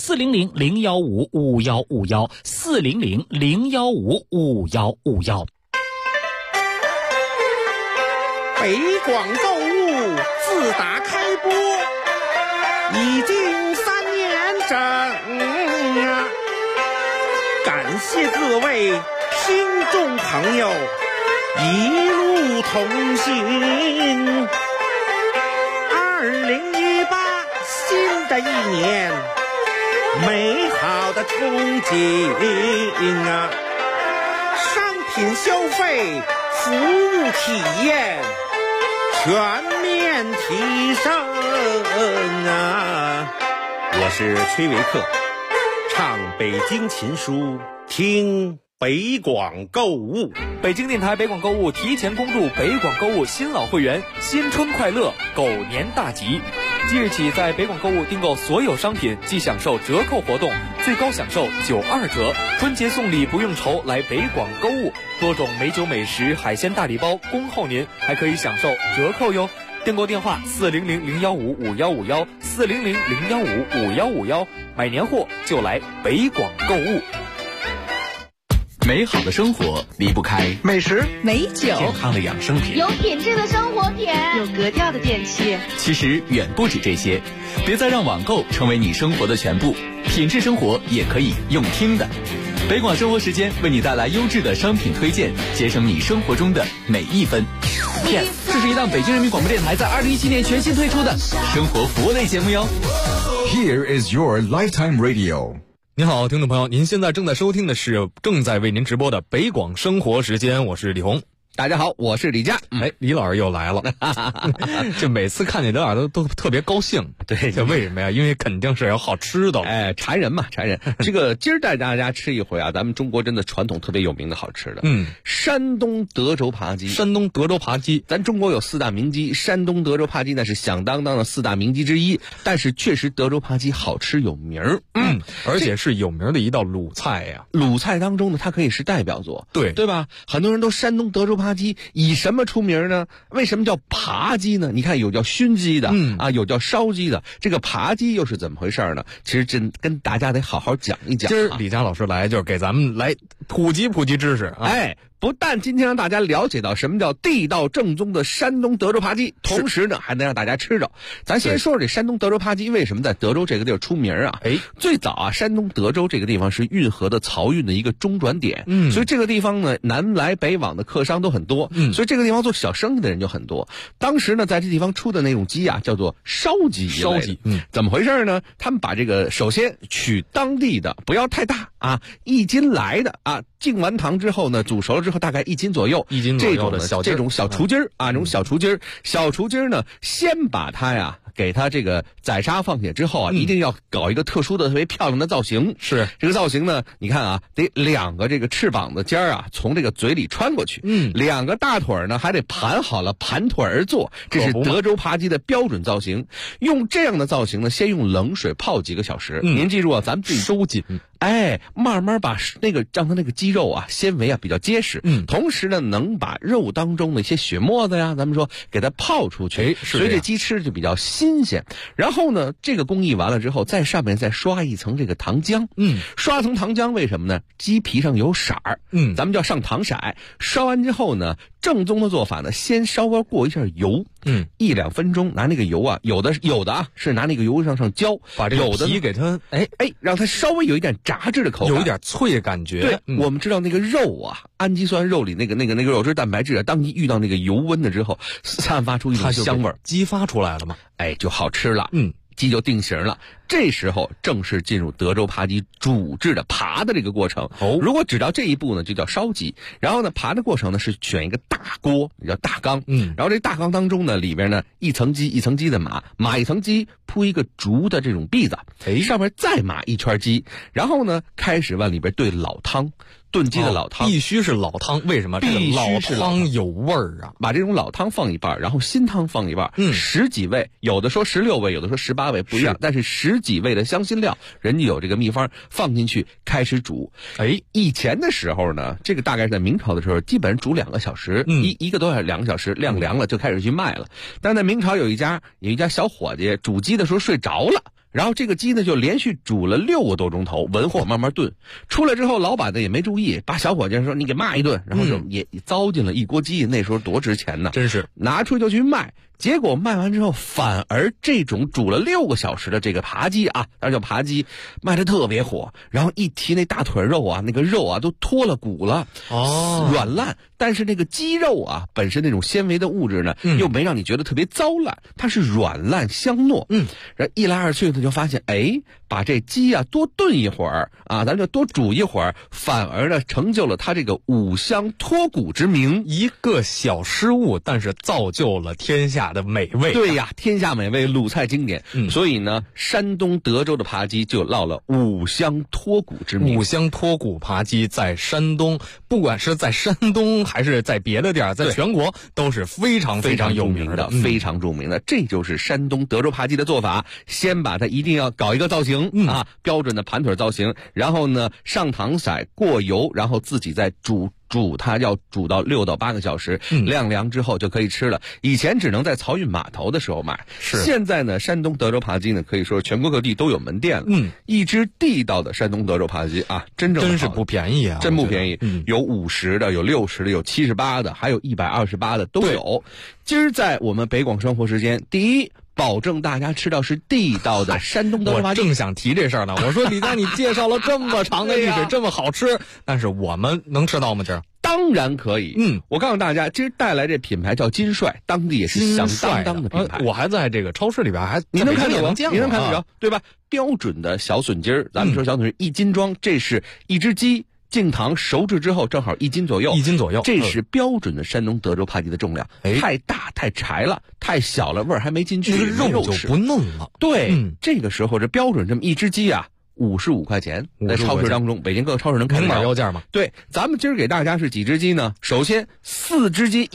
[SPEAKER 5] 400-015-5151，400-015-5151。
[SPEAKER 14] 北广购物自打开播已经3年整啊，感谢各位听众朋友一路同行。2018新的一年，美好的憧憬啊，商品消费、服务体验全面提升啊！我是崔维克，唱北京琴书，听北广购物。
[SPEAKER 10] 北京电台北广购物提前恭祝北广购物新老会员新春快乐，狗年大吉！即日起，在北广购物订购所有商品即享受折扣活动，最高享受92折。春节送礼不用愁，来北广购物，多种美酒美食、海鲜大礼包恭候您，还可以享受折扣哟。订购电话400-015-5151，400-015-5151，买年货就来北广购物。
[SPEAKER 1] 美好的生活离不开
[SPEAKER 9] 美食、
[SPEAKER 11] 美酒、
[SPEAKER 1] 健康的养生品、
[SPEAKER 7] 有品质的生活品、
[SPEAKER 11] 有格调的电器。
[SPEAKER 1] 其实远不止这些，别再让网购成为你生活的全部，品质生活也可以用听的。北广生活时间为你带来优质的商品推荐，节省你生活中的每一分。
[SPEAKER 12] Yes， 这是一档北京人民广播电台在2017年全新推出的
[SPEAKER 1] 生活服务类节目哟。
[SPEAKER 13] Here is your lifetime radio。
[SPEAKER 15] 您好，听众朋友，您现在正在收听的是正在为您直播的北广生活时间，我是李红。
[SPEAKER 9] 大家好，我是李佳。
[SPEAKER 15] 李老师又来了，这每次看见李老师都特别高兴。
[SPEAKER 9] 对，
[SPEAKER 15] 这为什么呀？因为肯定是有好吃的。
[SPEAKER 9] 馋人嘛，馋人。这个今儿带大家吃一回啊，咱们中国真的传统特别有名的好吃的。山东德州扒鸡。
[SPEAKER 15] 山东德州扒鸡，
[SPEAKER 9] 咱中国有4大名鸡，山东德州扒鸡那是响当当的4大名鸡之一。但是确实德州扒鸡好吃有名儿。
[SPEAKER 15] 而且是有名的一道鲁菜呀。
[SPEAKER 9] 鲁菜当中呢，它可以是代表作，对吧？很多人都山东德州扒鸡以什么出名呢？为什么叫扒鸡呢？你看有叫熏鸡的，有叫烧鸡的，这个扒鸡又是怎么回事呢？其实真跟大家得好好讲一讲。
[SPEAKER 15] 今儿李佳老师来就是给咱们来普及知识啊。
[SPEAKER 9] 不但今天让大家了解到什么叫地道正宗的山东德州扒鸡，同时呢还能让大家吃着。咱先说说这山东德州扒鸡为什么在德州这个地儿出名啊？最早啊，山东德州这个地方是运河的漕运的一个中转点，所以这个地方呢南来北往的客商都很多，所以这个地方做小生意的人就很多。当时呢在这地方出的那种鸡啊叫做烧鸡，怎么回事呢？他们把这个首先取当地的，不要太大啊，1斤来的啊，浸完糖之后呢煮熟了之后大概1斤左右，这种小雏鸡儿啊，这种小雏鸡儿呢，先把它呀给它这个宰杀放血之后啊，一定要搞一个特殊的特别漂亮的造型。
[SPEAKER 15] 是
[SPEAKER 9] 这个造型呢，你看啊，得2个这个翅膀的尖儿啊从这个嘴里穿过去，2个大腿呢还得盘好了，盘腿而坐，这是德州扒鸡的标准造型。用这样的造型呢，先用冷水泡几个小时。您记住啊，咱们自己
[SPEAKER 15] 收紧。
[SPEAKER 9] 慢慢把让它那个鸡肉啊纤维啊比较结实，同时呢能把肉当中的一些血沫子呀，咱们说给它泡出去，所以这鸡吃就比较新鲜。然后呢，这个工艺完了之后，在上面再刷一层这个糖浆，刷层糖浆为什么呢？鸡皮上有色儿，咱们叫上糖色。刷完之后呢，正宗的做法呢，先稍微过一下油，1-2分钟，拿那个油啊，有的啊是拿那个油上浇，
[SPEAKER 15] 把这个皮给它
[SPEAKER 9] 让它稍微有一点炸制的口感，
[SPEAKER 15] 有一点脆的感觉。
[SPEAKER 9] 对，我们知道那个肉啊，氨基酸肉里那个肉质蛋白质啊，当一遇到那个油温的之后，散发出一种香味儿，
[SPEAKER 15] 激发出来了嘛，
[SPEAKER 9] 就好吃了。 鸡就定型了。这时候正式进入德州扒鸡煮制的扒的这个过程。如果只到这一步呢，就叫烧鸡。然后呢，扒的过程呢是选一个大锅，也叫大缸。然后这大缸当中呢，里边呢一层鸡一层鸡的码一层鸡，铺一个竹的这种篦子，上面再码一圈鸡，然后呢开始往里边兑老汤。炖鸡的老汤
[SPEAKER 15] 必须是老汤，为什么？这个老汤有味儿啊！
[SPEAKER 9] 把这种老汤放一半，然后新汤放一半，10几味，有的说16味，有的说18味，不一样。但是10几味的香辛料，人家有这个秘方，放进去开始煮。以前的时候呢，这个大概是在明朝的时候，基本煮2个小时，一个多小时2个小时，晾凉了就开始去卖了。但在明朝有一家小伙计煮鸡的时候睡着了。然后这个鸡呢就连续煮了6个多钟头，文火慢慢炖。出来之后，老板呢也没注意，把小伙计说你给骂一顿，然后就也糟践了一锅鸡。那时候多值钱呢，
[SPEAKER 15] 真是
[SPEAKER 9] 拿出去就去卖。结果卖完之后，反而这种煮了6个小时的这个扒鸡啊，当然叫扒鸡，卖得特别火。然后一提那大腿肉啊，那个肉啊都脱了骨了，软烂。但是那个鸡肉啊，本身那种纤维的物质呢，又没让你觉得特别糟烂，它是软烂香糯。然后一来二去呢，就发现把这鸡啊多炖一会儿啊，咱就多煮一会儿，反而呢成就了它这个五香脱骨之名。
[SPEAKER 15] 一个小失误，但是造就了天下的美味。
[SPEAKER 9] 对呀，天下美味，鲁菜经典。所以呢，山东德州的扒鸡就落了五香脱骨之名。
[SPEAKER 15] 五香脱骨扒鸡在山东，不管是在山东还是在别的地儿，在全国都是非常非常有名的，
[SPEAKER 9] 非常著名的。这就是山东德州扒鸡的做法。先把它一定要搞一个造型啊，标准的盘腿造型，然后呢上糖色过油，然后自己再煮它，要煮到6到8个小时，晾凉之后就可以吃了。以前只能在漕运码头的时候买，现在呢，山东德州扒鸡呢，可以说全国各地都有门店了。一只地道的山东德州扒鸡啊，真
[SPEAKER 15] 是不便宜啊，
[SPEAKER 9] 真不便宜。有50的，有60的，有78的，还有128的都有。今儿在我们北广生活时间，第一，保证大家吃到是地道的山东德州扒鸡。
[SPEAKER 15] 我正想提这事儿呢，我说李刚，你介绍了这么长的历史，这么好吃，但是我们能吃到吗？今儿
[SPEAKER 9] 当然可以。我告诉大家，今儿带来这品牌叫金帅，当地也是响当当的品牌。
[SPEAKER 15] 我还在这个超市里边
[SPEAKER 9] 你能看得着，
[SPEAKER 15] 你能
[SPEAKER 9] 看得着，对吧？标准的小笋筋儿，咱们说小笋筋1斤装，这是一只鸡。净糖熟制之后正好1斤左右，这是标准的山东德州扒鸡的重量。太大太柴了，太小了味儿还没进去，
[SPEAKER 15] 肉就不嫩了。
[SPEAKER 9] 对，这个时候这标准这么一只鸡啊，55块钱，在超市当中，北京各个超市能看到。
[SPEAKER 15] 明码标价吗？
[SPEAKER 9] 对，咱们今儿给大家是几只鸡呢？首先4只鸡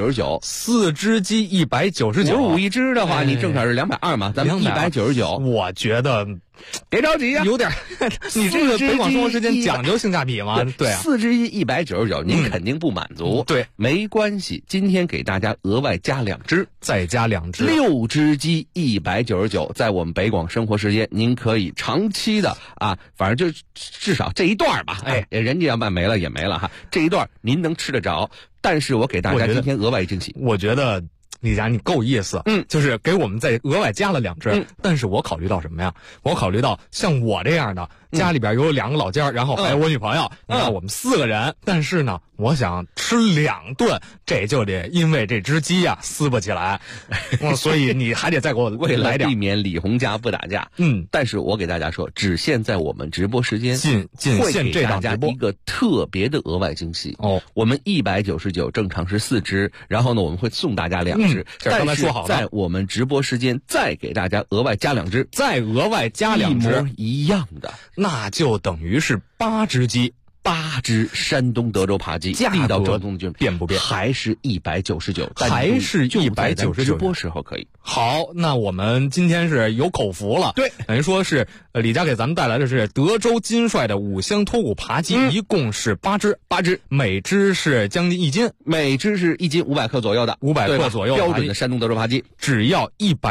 [SPEAKER 9] 199，4
[SPEAKER 15] 只鸡199，55
[SPEAKER 9] 一只的话，你正好是220嘛，咱们199。
[SPEAKER 15] 我觉得。
[SPEAKER 9] 别着急啊，
[SPEAKER 15] 有点，你这个北广生活时间讲究性价比吗？对啊，
[SPEAKER 9] 4只鸡199，您肯定不满足。
[SPEAKER 15] 对，
[SPEAKER 9] 没关系，今天给大家额外加2只，
[SPEAKER 15] 再加2只
[SPEAKER 9] ，6只鸡199，在我们北广生活时间，您可以长期的啊，反正就至少这一段吧，人家要卖没了也没了哈，这一段您能吃得着。但是我给大家今天额外惊喜，
[SPEAKER 15] 我觉得。李佳，你够意思，就是给我们再额外加了2只，但是我考虑到什么呀？我考虑到像我这样的，家里边有2个老家，然后还有我女朋友，你看我们4个人，但是呢，我想吃2顿，这就得因为这只鸡呀撕不起来，所以你还得再给我来点，
[SPEAKER 9] 避免李红家不打架。但是我给大家说，只限在我们直播时间，
[SPEAKER 15] 会
[SPEAKER 9] 给大家一个特别的额外惊喜哦。我们199正常是4只，然后呢，我们会送大家2只。
[SPEAKER 15] 刚才说好了，
[SPEAKER 9] 在我们直播时间再给大家额外加2只，
[SPEAKER 15] 再额外加2只，
[SPEAKER 9] 一模一样的，
[SPEAKER 15] 那就等于是8只鸡
[SPEAKER 9] ，8只山东德州扒鸡，地道正宗的
[SPEAKER 15] 变不变？
[SPEAKER 9] 还是199，
[SPEAKER 15] 还是199，
[SPEAKER 9] 直播时候可以。
[SPEAKER 15] 好，那我们今天是有口福了，
[SPEAKER 9] 对，
[SPEAKER 15] 等于说是李佳给咱们带来的是德州金帅的五香脱骨扒鸡，一共是8只，每只是将近1斤，
[SPEAKER 9] 每只是1斤500克左右的
[SPEAKER 15] ，500克左右
[SPEAKER 9] 标准的山东德州扒鸡，
[SPEAKER 15] 只要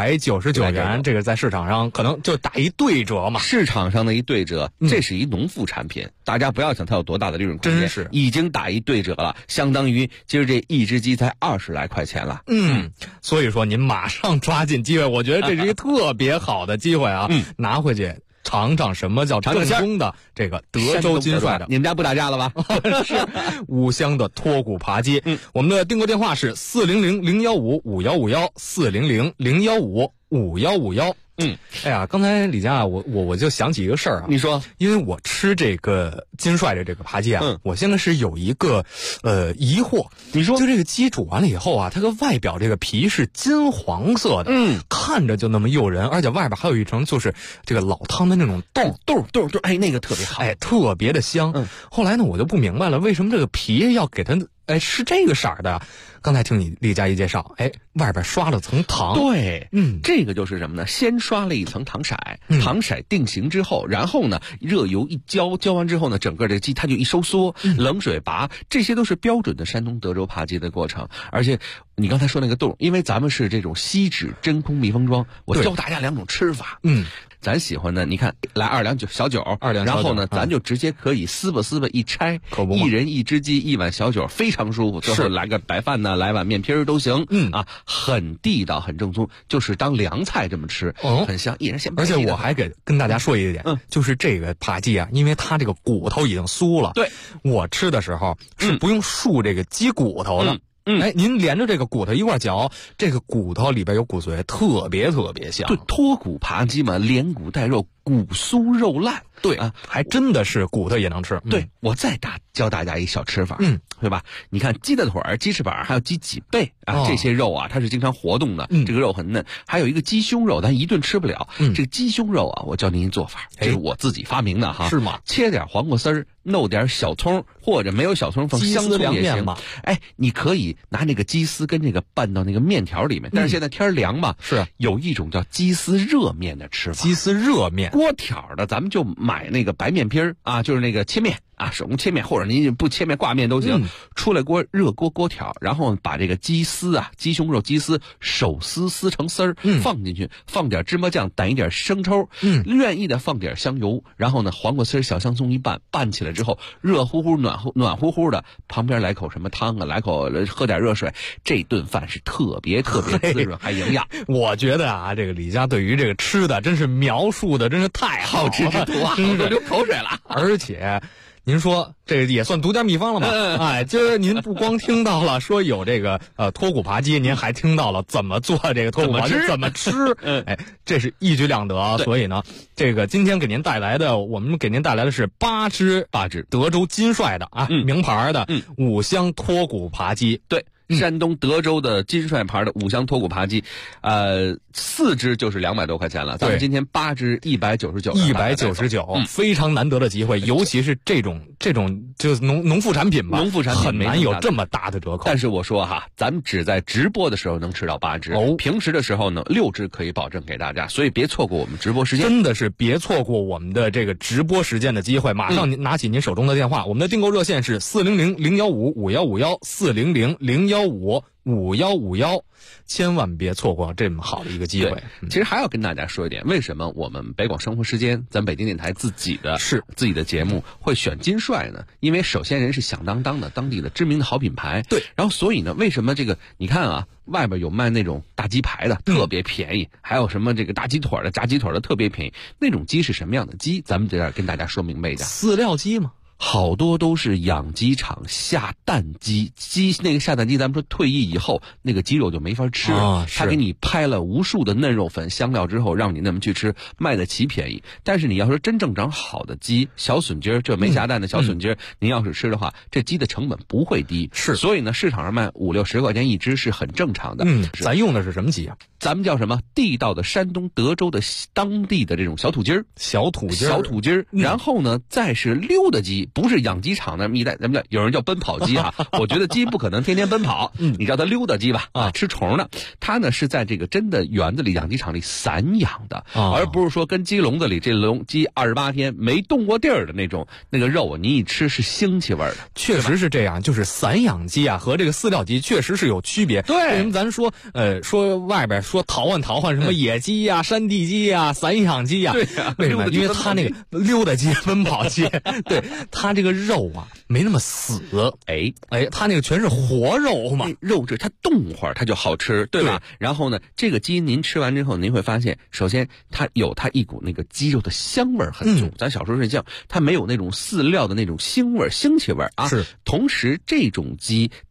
[SPEAKER 15] 199元，这个在市场上可能就打一对折嘛。
[SPEAKER 9] 市场上的一对折，这是一农副产品，大家不要想它有多大的利润空间，
[SPEAKER 15] 真是
[SPEAKER 9] 已经打一对折了，相当于今儿这一只鸡才20来块钱了。
[SPEAKER 15] 所以说您马上抓紧机会，我觉得这是一个特别好的机会啊，拿回去尝尝什么叫正宗的这个德州金帅的。
[SPEAKER 9] 你们家不打架了吧？
[SPEAKER 15] 是五香的脱骨扒鸡。我们的订购电话是400-015-5151，400-015-5151。 哎呀，刚才李佳我就想起一个事儿啊。
[SPEAKER 9] 你说，
[SPEAKER 15] 因为我吃这个金帅的这个扒鸡啊，我现在是有一个疑惑。
[SPEAKER 9] 你说，
[SPEAKER 15] 就这个鸡煮完了以后啊，它个外表这个皮是金黄色的，看着就那么诱人，而且外边还有一层就是这个老汤的那种豆，
[SPEAKER 9] 哎，那个特别好，
[SPEAKER 15] 哎，特别的香。后来呢，我就不明白了，为什么这个皮要给它是这个色儿的？刚才听你李佳一介绍，外边刷了层糖。
[SPEAKER 9] 对，这个就是什么呢？先刷了一层糖色，糖色定型之后，然后呢，热油一浇完之后呢，整个这鸡它就一收缩，冷水拔，这些都是标准的山东德州扒鸡的过程。而且你刚才说那个冻，因为咱们是这种锡纸真空密封装，我教大家2种吃法。咱喜欢的，你看来2两小酒，然后呢，咱就直接可以撕吧一拆，一人一只鸡1碗小酒，非常舒服。最后来个白饭呢，来碗面皮都行。很地道，很正宗，就是当凉菜这么吃，很香。一人先。
[SPEAKER 15] 而且我还跟大家说一点，就是这个扒鸡啊，因为它这个骨头已经酥了，
[SPEAKER 9] 对，
[SPEAKER 15] 我吃的时候是不用涮这个鸡骨头的。您连着这个骨头一块嚼，这个骨头里边有骨髓，特别香。
[SPEAKER 9] 对，脱骨扒鸡嘛，连骨带肉，骨酥肉烂。
[SPEAKER 15] 对啊，还真的是骨头也能吃。
[SPEAKER 9] 对，我再教大家一小吃法，对吧？你看鸡的腿儿、鸡翅膀还有鸡脊背啊，这些肉啊，它是经常活动的，这个肉很嫩。还有一个鸡胸肉，咱一顿吃不了。这个鸡胸肉啊，我教您一做法，这是我自己发明的哈。
[SPEAKER 15] 是吗？
[SPEAKER 9] 切点黄瓜丝儿，弄点小葱，或者没有小葱放香葱也行。你可以拿那个鸡丝跟这个拌到那个面条里面。但是现在天凉嘛，
[SPEAKER 15] 是
[SPEAKER 9] 有一种叫鸡丝热面的吃法。
[SPEAKER 15] 鸡丝热面，
[SPEAKER 9] 锅条的，咱们就买那个白面皮儿啊，就是那个切面啊，手工切面，或者您不切面挂面都行。出来热锅条，然后把这个鸡丝啊，鸡胸肉鸡丝手撕成丝儿，放进去，放点芝麻酱，逮一点生抽，愿意的放点香油，然后呢，黄瓜丝、小香葱一拌起来之后，热乎乎、暖乎乎的，旁边来口什么汤啊，来口喝点热水，这顿饭是特别滋润还营养。
[SPEAKER 15] 我觉得啊，这个李佳对于这个吃的真是描述的真是太好
[SPEAKER 9] 吃之徒啊，我都流口水了。
[SPEAKER 15] 而且您说这也算独家秘方了吗？今儿您不光听到了说有这个脱骨扒鸡，您还听到了怎么做这个脱骨扒鸡，怎么吃。这是一举两得。所以呢，这个今天我们给您带来的是8只德州金帅的名牌的5香脱骨扒鸡。
[SPEAKER 9] 对。山东德州的金帅牌的5香脱骨扒鸡，4只就是200多块钱了。咱们今天8只199，
[SPEAKER 15] 非常难得的机会，尤其是这种就是农副产品吧，很难有这么大的折扣。
[SPEAKER 9] 但是我说哈，咱们只在直播的时候能吃到8只，平时的时候呢6只可以保证给大家，所以别错过我们直播时间，
[SPEAKER 15] 真的是别错过我们的这个直播时间的机会。马上拿起您手中的电话，我们的订购热线是400-015-5151，400-015-5151，千万别错过这么好的一个机会。
[SPEAKER 9] 其实还要跟大家说一点，为什么我们北广生活时间，咱北京电台自己的节目会选金帅呢？因为首先人是响当当的当地的知名的好品牌，
[SPEAKER 15] 对。
[SPEAKER 9] 然后所以呢，为什么这个你看啊，外边有卖那种大鸡排的，特别便宜，还有什么这个大鸡腿的、炸鸡腿的特别便宜，那种鸡是什么样的鸡？咱们在这儿跟大家说明白一下。
[SPEAKER 15] 饲料鸡吗？
[SPEAKER 9] 好多都是养鸡场下蛋鸡，那个下蛋鸡，咱们说退役以后那个鸡肉就没法吃了，他给你拍了无数的嫩肉粉、香料之后，让你那么去吃，卖得起便宜。但是你要说真正长好的鸡，小笋鸡儿，这没下蛋的小笋鸡儿，您要是吃的话，这鸡的成本不会低。所以呢，市场上卖50-60块钱一只是很正常的。
[SPEAKER 15] 咱用的是什么鸡啊？
[SPEAKER 9] 咱们叫什么？地道的山东德州的当地的这种小土鸡儿，
[SPEAKER 15] 小土
[SPEAKER 9] 鸡儿。然后呢，再是溜达鸡。不是养鸡场那么一代，咱们有人叫奔跑鸡哈，我觉得鸡不可能天天奔跑，你叫它溜达鸡吧，吃虫的。它呢是在这个真的园子里、养鸡场里散养的，而不是说跟鸡笼子里这鸡28天没动过地儿的那种，那个肉你一吃是腥气味的。
[SPEAKER 15] 确实是这样，就是散养鸡啊和这个饲料鸡确实是有区别。
[SPEAKER 9] 对，
[SPEAKER 15] 为什么咱说外边说淘换什么野鸡呀、山地鸡呀、散养鸡呀？
[SPEAKER 9] 对
[SPEAKER 15] 呀，为什么？因为它那个溜达鸡、奔跑鸡，对它这个肉啊没那么死，它那个全是活肉嘛，
[SPEAKER 9] 肉质它动会儿它就好吃，对吧？然后呢，这个鸡您吃完之后，您会发现，首先它有它一股那个鸡肉的香味很重，咱小时候睡觉，它没有那种饲料的那种腥气味啊。
[SPEAKER 15] 是，
[SPEAKER 9] 同时这种鸡它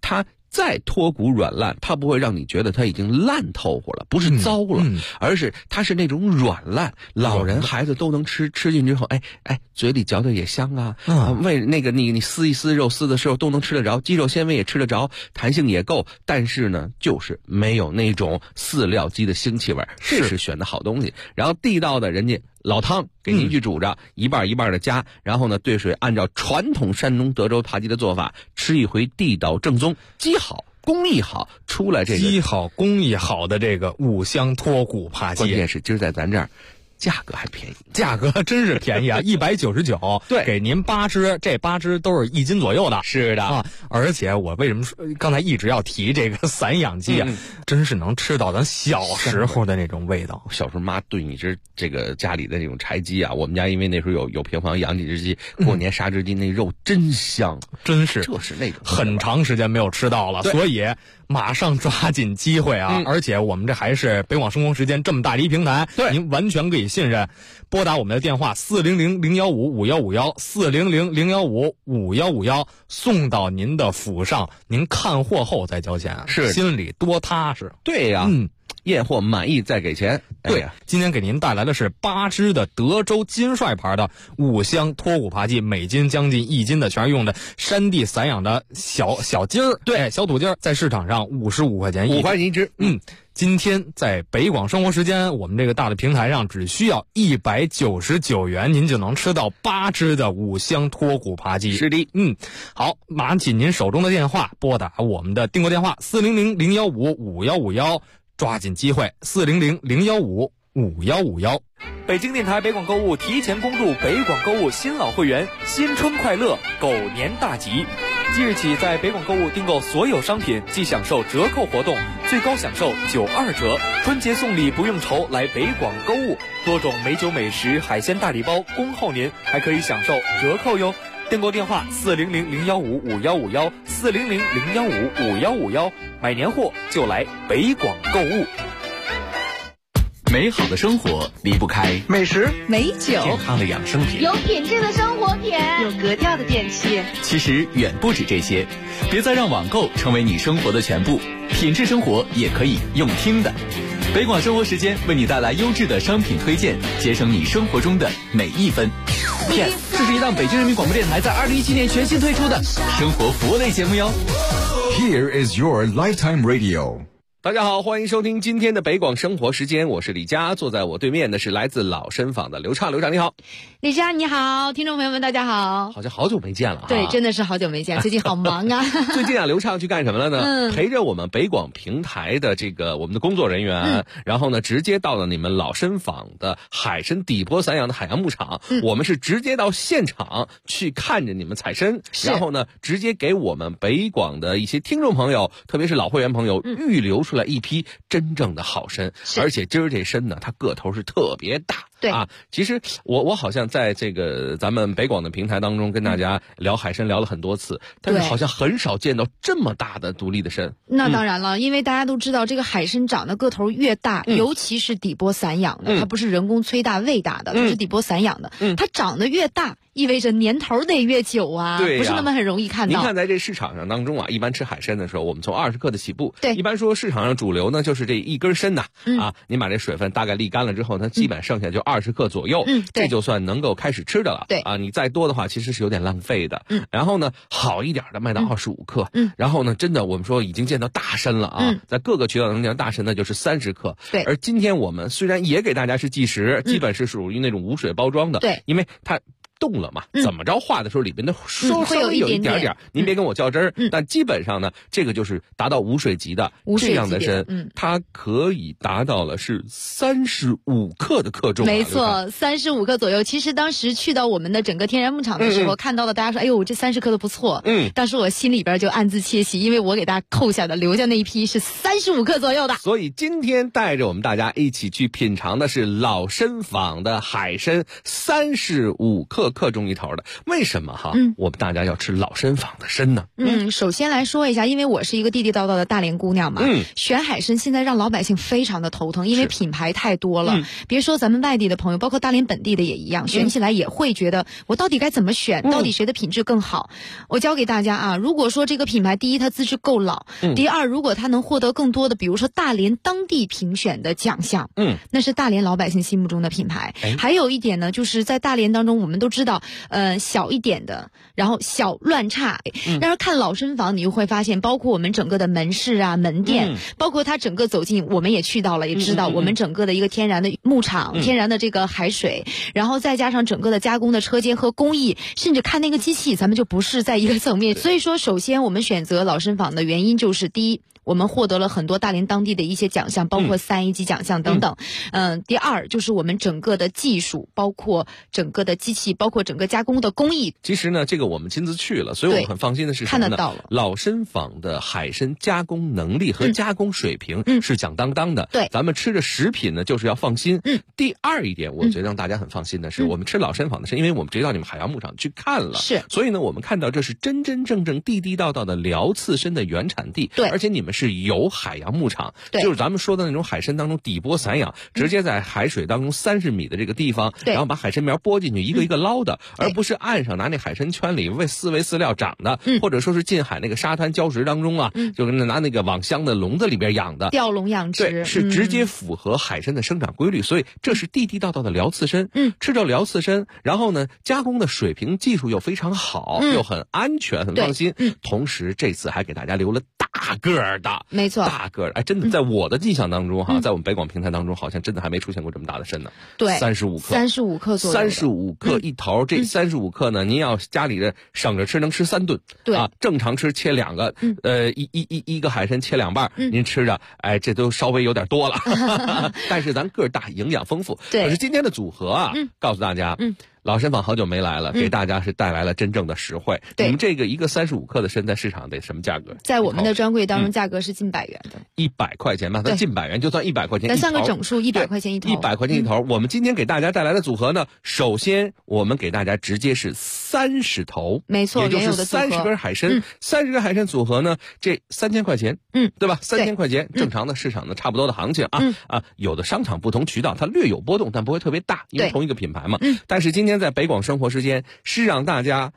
[SPEAKER 9] 再脱骨软烂，它不会让你觉得它已经烂透乎了，不是糟了，而是它是那种软烂，老人孩子都能吃进之后，嘴里嚼的也香啊，为那个你撕一撕肉丝的时候都能吃得着，肌肉纤维也吃得着，弹性也够，但是呢，就是没有那种饲料鸡的腥气味，这是选的好东西。然后地道的人家老汤给您去煮着，一半一半的加，然后呢兑水，按照传统山东德州扒鸡的做法，吃一回地道正宗，鸡好工艺好，出来这个
[SPEAKER 15] 鸡好工艺好的这个五香脱骨扒鸡，
[SPEAKER 9] 关键是今儿在咱这儿价格还便宜，
[SPEAKER 15] 价格真是便宜啊！199，对，给您8只，这8只都是1斤左右的。
[SPEAKER 9] 是的
[SPEAKER 15] 啊，而且我为什么说刚才一直要提这个散养鸡啊？真是能吃到咱小时候的那种味道。
[SPEAKER 9] 小时候妈炖一只这个家里的那种柴鸡啊，我们家因为那时候有平房养几只鸡，过年杀只鸡，那肉真香，
[SPEAKER 15] 真是，
[SPEAKER 9] 这是那种
[SPEAKER 15] 很长时间没有吃到了，所以马上抓紧机会啊！而且我们这还是北广生活时间这么大的一平台，对，您完全可以信任。拨打我们的电话400-015-5151，400-015-5151，送到您的府上，您看货后再交钱，
[SPEAKER 9] 是
[SPEAKER 15] 心里多踏实。
[SPEAKER 9] 对呀，验货满意再给钱。
[SPEAKER 15] 对呀，今天给您带来的是8只的德州金帅牌的五香脱骨扒鸡，每斤将近1斤的，全是用的山地散养的小鸡儿，对，小土鸡儿，在市场上55块钱
[SPEAKER 9] 5块钱一只。
[SPEAKER 15] 今天在北广生活时间，我们这个大的平台上只需要199元，您就能吃到8只的五香脱骨扒鸡。
[SPEAKER 9] 是的，
[SPEAKER 15] 好，拿起您手中的电话，拨打我们的订购电话400-015-5151，抓紧机会，400-015-5151。
[SPEAKER 10] 北京电台北广购物提前恭祝北广购物新老会员新春快乐，狗年大吉！即日起，在北广购物订购所有商品即享受折扣活动，最高享受92折。春节送礼不用愁，来北广购物，多种美酒美食、海鲜大礼包恭候您，还可以享受折扣哟。订购电话400-015-5151，400-015-5151，买年货就来北广购物。
[SPEAKER 1] 美好的生活离不开
[SPEAKER 16] 美食、
[SPEAKER 7] 美酒、
[SPEAKER 1] 健康的养生品，
[SPEAKER 7] 有品质的生活品，
[SPEAKER 16] 有格调的电器。
[SPEAKER 1] 其实远不止这些，别再让网购成为你生活的全部，品质生活也可以用听的。北广生活时间为你带来优质的商品推荐，节省你生活中的每一分。
[SPEAKER 12] 这是一档北京人民广播电台在2017年全新推出的
[SPEAKER 1] 生活服务类节目哟。
[SPEAKER 13] Here is your lifetime radio。
[SPEAKER 9] 大家好，欢迎收听今天的北广生活时间，我是李佳，坐在我对面的是来自老参坊的刘畅。刘畅你好。
[SPEAKER 17] 李佳你好，听众朋友们大家好。
[SPEAKER 9] 好像好久没见了。
[SPEAKER 17] 对，真的是好久没见，最近好忙啊。
[SPEAKER 9] 最近啊，刘畅去干什么了呢？陪着我们北广平台的这个我们的工作人员，然后呢直接到了你们老参坊的海参底波散养的海洋牧场，我们是直接到现场去看着你们采参，然后呢直接给我们北广的一些听众朋友，特别是老会员朋友预留出来一批真正的好参，而且今儿这参呢，它个头是特别大。
[SPEAKER 17] 对
[SPEAKER 9] 啊，其实我好像在这个咱们北广的平台当中跟大家聊海参聊了很多次，但是好像很少见到这么大的独立的参。
[SPEAKER 17] 那当然了，因为大家都知道这个海参长的个头越大，尤其是底波散养的，它不是人工催大喂大的，它是底波散养的，它长得越大，意味着年头得越久啊，
[SPEAKER 9] 对，
[SPEAKER 17] 不是那么很容易看到。
[SPEAKER 9] 您看在这市场上当中啊，一般吃海参的时候，我们从20克的起步。
[SPEAKER 17] 对，
[SPEAKER 9] 一般说市场上主流呢就是这一根参呐，您把这水分大概沥干了之后，它基本剩下就20克左右。这就算能够开始吃的了。
[SPEAKER 17] 对
[SPEAKER 9] 啊，你再多的话其实是有点浪费的。然后呢，好一点的卖到25克。然后呢，真的我们说已经见到大参了啊，在各个渠道能见到大参，那就是30克。
[SPEAKER 17] 对，
[SPEAKER 9] 而今天我们虽然也给大家是计时，基本是属于那种无水包装的。
[SPEAKER 17] 对，
[SPEAKER 9] 因为它冻了嘛，怎么着化的时候里边的稍微有一点点，您别跟我较真儿。但基本上呢，这个就是达到无水级的这样的参，它可以达到了是35克的克重。
[SPEAKER 17] 没错，35克左右。其实当时去到我们的整个天然牧场的时候，看到了大家说，哎呦，这30克的不错。当时我心里边就暗自窃喜，因为我给大家扣下的留下那一批是35克左右的。
[SPEAKER 9] 所以今天带着我们大家一起去品尝的是老参坊的海参35克克重一头的。为什么哈？我们大家要吃老参坊的参呢？
[SPEAKER 17] 首先来说一下，因为我是一个地地道道的大连姑娘嘛，选海参现在让老百姓非常的头疼，因为品牌太多了。别说咱们外地的朋友，包括大连本地的也一样，选起来也会觉得我到底该怎么选，到底谁的品质更好？我教给大家啊，如果说这个品牌，第一它资质够老，第二如果它能获得更多的，比如说大连当地评选的奖项，那是大连老百姓心目中的品牌。还有一点呢，就是在大连当中，我们都知道，小一点的，然后小乱差。但是看老参坊，你就会发现，包括我们整个的门市啊、门店，包括它整个走进，我们也去到了，也知道我们整个的一个天然的牧场、天然的这个海水，然后再加上整个的加工的车间和工艺，甚至看那个机器，咱们就不是在一个层面。所以说，首先我们选择老参坊的原因就是，第一，我们获得了很多大连当地的一些奖项，包括3A级奖项等等。第二就是我们整个的技术，包括整个的机器，包括整个加工的工艺。
[SPEAKER 9] 其实呢，这个我们亲自去了，所以我们很放心的是什么呢？
[SPEAKER 17] 看得到了。
[SPEAKER 9] 老参坊的海参加工能力和加工水平是响当当的。
[SPEAKER 17] 对，
[SPEAKER 9] 咱们吃着食品呢，就是要放心。第二一点，我觉得让大家很放心的是，我们吃老参坊的参，因为我们直接到你们海洋牧场去看了，
[SPEAKER 17] 是，
[SPEAKER 9] 所以呢，我们看到这是真真正正地地道道的辽刺参的原产地。
[SPEAKER 17] 对，
[SPEAKER 9] 而且你们是有海洋牧场，
[SPEAKER 17] 对，
[SPEAKER 9] 就是咱们说的那种海参当中底波散养，直接在海水当中30米的这个地方，然后把海参苗拨进去，一个一个捞的，而不是岸上拿那海参圈里喂饲料长的，或者说是近海那个沙滩礁石当中啊，就拿那个网箱的笼子里边养的，
[SPEAKER 17] 吊笼养殖，
[SPEAKER 9] 对，是直接符合海参的生长规律，所以这是地地道道的辽刺参。吃着辽刺参，然后呢，加工的水平技术又非常好，又很安全，很放心。同时这次还给大家留了大个儿的，
[SPEAKER 17] 没错，
[SPEAKER 9] 大个儿，哎，真的，在我的印象当中哈，在我们北广平台当中，好像真的还没出现过这么大的参呢。
[SPEAKER 17] 对
[SPEAKER 9] ，35克
[SPEAKER 17] ，35克左右
[SPEAKER 9] ，35克一头。这35克呢，您要家里的省着吃，能吃3顿。
[SPEAKER 17] 对
[SPEAKER 9] 啊，正常吃切2个，一个海参切2半，您吃着，哎，这都稍微有点多了。但是咱个儿大，营养丰富。
[SPEAKER 17] 对，
[SPEAKER 9] 可是今天的组合啊，告诉大家，老参坊好久没来了，给大家是带来了真正的实惠。你们这个一个35克的参在市场得什么价格？
[SPEAKER 17] 在我们的专柜当中，价格是近100元的
[SPEAKER 9] ，100块钱吧，它近100元，就算100块钱一头，
[SPEAKER 17] 咱算个整数，100块钱一头
[SPEAKER 9] ，100块钱一头。我们今天给大家带来的组合呢，首先我们给大家直接是30头，
[SPEAKER 17] 没错，
[SPEAKER 9] 也就是30根海参，30根海参组合呢，这3000块钱，对吧？3000块钱，正常的市场的差不多的行情啊，有的商场不同渠道它略有波动，但不会特别大，因为同一个品牌嘛。但是今天在北广生活时间是让大家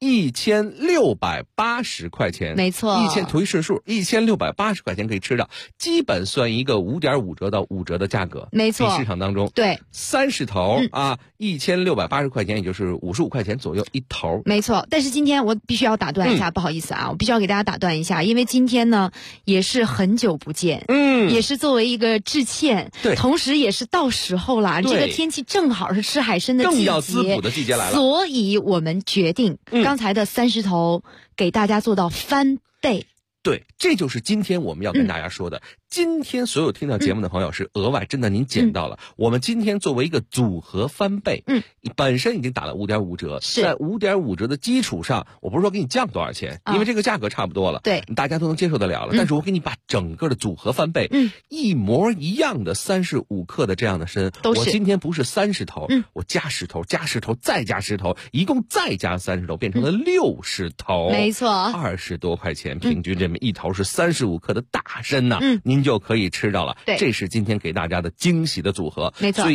[SPEAKER 9] 1680块钱，
[SPEAKER 17] 没错
[SPEAKER 9] ，1000图一顺数，1680块钱可以吃到，基本算一个5.5折到5折的价格，
[SPEAKER 17] 没错，
[SPEAKER 9] 比市场当中
[SPEAKER 17] 对
[SPEAKER 9] 30头啊，1680块钱，也就是55块钱左右一头，
[SPEAKER 17] 没错。但是今天我必须要打断一下，不好意思啊，我必须要给大家打断一下，因为今天呢也是很久不见，也是作为一个致歉，
[SPEAKER 9] 对，
[SPEAKER 17] 同时也是到时候了，这个天气正好是吃海参的季节，
[SPEAKER 9] 更要滋补的季节来了，
[SPEAKER 17] 所以我们决定刚才的30头给大家做到翻倍。
[SPEAKER 9] 对，这就是今天我们要跟大家说的。今天所有听到节目的朋友是额外，真的您捡到了。我们今天作为一个组合翻倍，本身已经打了5.5折，在5.5折的基础上，我不是说给你降多少钱，因为这个价格差不多了，
[SPEAKER 17] 对，
[SPEAKER 9] 大家都能接受得了了。但是我给你把整个的组合翻倍，一模一样的35克的这样的参，我今天不是30头，我加10头，加10头，再加10头，一共再加30头，变成了60头，
[SPEAKER 17] 没错
[SPEAKER 9] ，20多块钱，平均这么一头是35克的大参呐，您就可以吃到了。
[SPEAKER 17] 对，
[SPEAKER 9] 这是今天给大家的惊喜的组合，
[SPEAKER 17] 没错。
[SPEAKER 9] 所以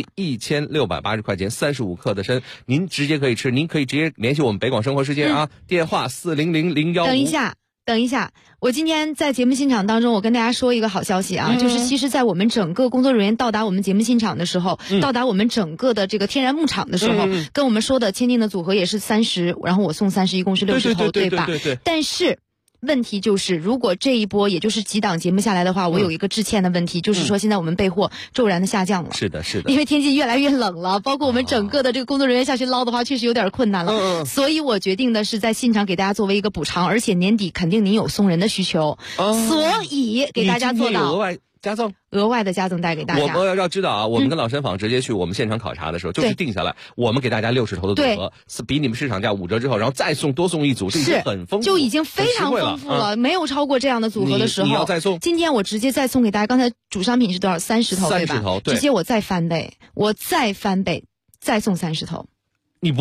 [SPEAKER 9] 1680块钱35克的参，您直接可以吃，您可以直接联系我们北广生活时间啊，电话400-015。
[SPEAKER 17] 等一下，我今天在节目现场当中，我跟大家说一个好消息啊，就是其实在我们整个工作人员到达我们节目现场的时候，到达我们整个的这个天然牧场的时候，跟我们说的签订的组合也是30，然后我送30，一共是60头，对吧？
[SPEAKER 9] 对。
[SPEAKER 17] 但是问题就是，如果这一波也就是几档节目下来的话，我有一个致歉的问题，就是说现在我们备货骤然的下降了。
[SPEAKER 9] 是的，
[SPEAKER 17] 因为天气越来越冷了，包括我们整个的这个工作人员下去捞的话，确实有点困难了。所以我决定的是在现场给大家作为一个补偿，而且年底肯定您有送人的需求，所以给大家做到额外的加赠带给大家。
[SPEAKER 9] 我们要知道啊，我们跟老参坊直接去我们现场考察的时候，就是定下来，我们给大家60头的组合，是比你们市场价5折之后，然后再多送一组，这已经很丰富，
[SPEAKER 17] 就已经非常丰富了，没有超过这样的组合的时候。
[SPEAKER 9] 你要再送，
[SPEAKER 17] 今天我直接再送给大家。刚才主商品是多少？30头，对吧
[SPEAKER 9] ？30头，对，
[SPEAKER 17] 直接我再翻倍，再送30头。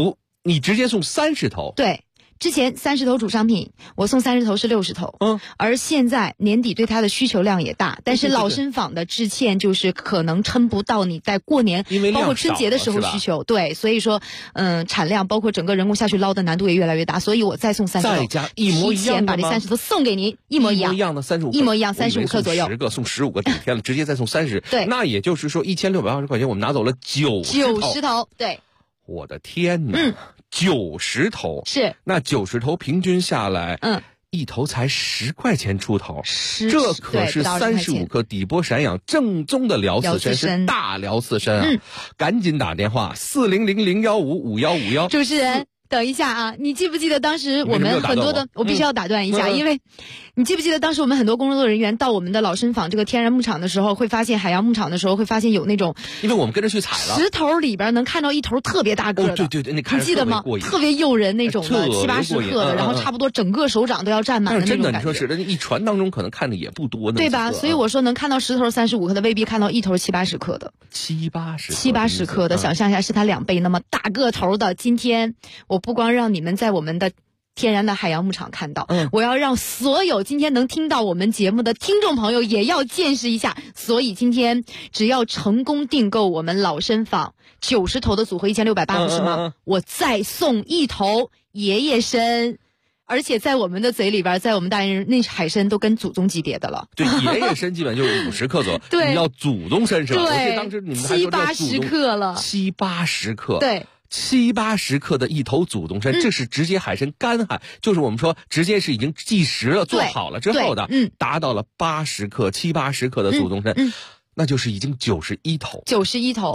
[SPEAKER 9] 你直接送30头。
[SPEAKER 17] 对。之前30头主商品，我送30头是60头，而现在年底对它的需求量也大，但是老参坊的致歉就是可能撑不到你在过年，包括春节的时候需求，对，所以说，产量包括整个人工下去捞的难度也越来越大，所以我再送30头，
[SPEAKER 9] 再加一模一样的吗？
[SPEAKER 17] 提前把这30头送给您，一模一样
[SPEAKER 9] 的35，
[SPEAKER 17] 一模一样35克左右
[SPEAKER 9] ，10个送15个顶天了，直接再送30，
[SPEAKER 17] 对，
[SPEAKER 9] 那也就是说1680块钱我们拿走了90
[SPEAKER 17] 头，对，
[SPEAKER 9] 我的天哪！90头
[SPEAKER 17] 是，
[SPEAKER 9] 那90头平均下来，一头才10块钱出头，这可是35克底波散养正宗的辽刺参，是大辽刺参啊！赶紧打电话400-015-5151。
[SPEAKER 17] 主持人，等一下啊，你记不记得当时我们很多的，我必须要打断一下，因为你记不记得当时我们很多工作人员到我们的老参坊这个天然牧场的时候，会发现海洋牧场的时候会发现有那种，
[SPEAKER 9] 因为我们跟着去采了
[SPEAKER 17] 10头里边能看到一头特别大个的，
[SPEAKER 9] 对，那看着
[SPEAKER 17] 你记得吗？特别诱人那种的，70-80克的，然后差不多整个手掌都要占满的那种感觉。
[SPEAKER 9] 真的，你说是的，一船当中可能看的也不多，
[SPEAKER 17] 对吧？所以我说能看到10头35克的，未必看到一头70-80克的。
[SPEAKER 9] 70-80
[SPEAKER 17] 克的，想象一下是它2倍那么大个头的。今天我不光让你们在我们的天然的海洋牧场看到，我要让所有今天能听到我们节目的听众朋友也要见识一下。所以今天只要成功订购我们老参坊90头的组合1680，不是吗？我再送1头爷爷参。而且在我们的嘴里边，在我们大人那海参都跟祖宗级别的了。
[SPEAKER 9] 对，爷爷参基本就是50克左右，
[SPEAKER 17] 对，
[SPEAKER 9] 你要祖宗参是吧？
[SPEAKER 17] 对，
[SPEAKER 9] 当时你们还说
[SPEAKER 17] 70-80克了
[SPEAKER 9] ，70-80克，
[SPEAKER 17] 对。
[SPEAKER 9] 70-80克的一头祖宗参，这是直接海参干海，就是我们说直接是已经计时了，做好了之后的，达到了80克、70-80克的祖宗参。那就是已经91头
[SPEAKER 17] ，91头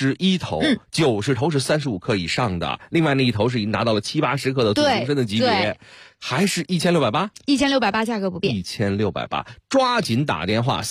[SPEAKER 9] ，90头是35克以上的，另外那一头是已经拿到了70-80克的祖宗参的级别，还是1680，
[SPEAKER 17] 价格不变
[SPEAKER 9] ，1680，抓紧打电话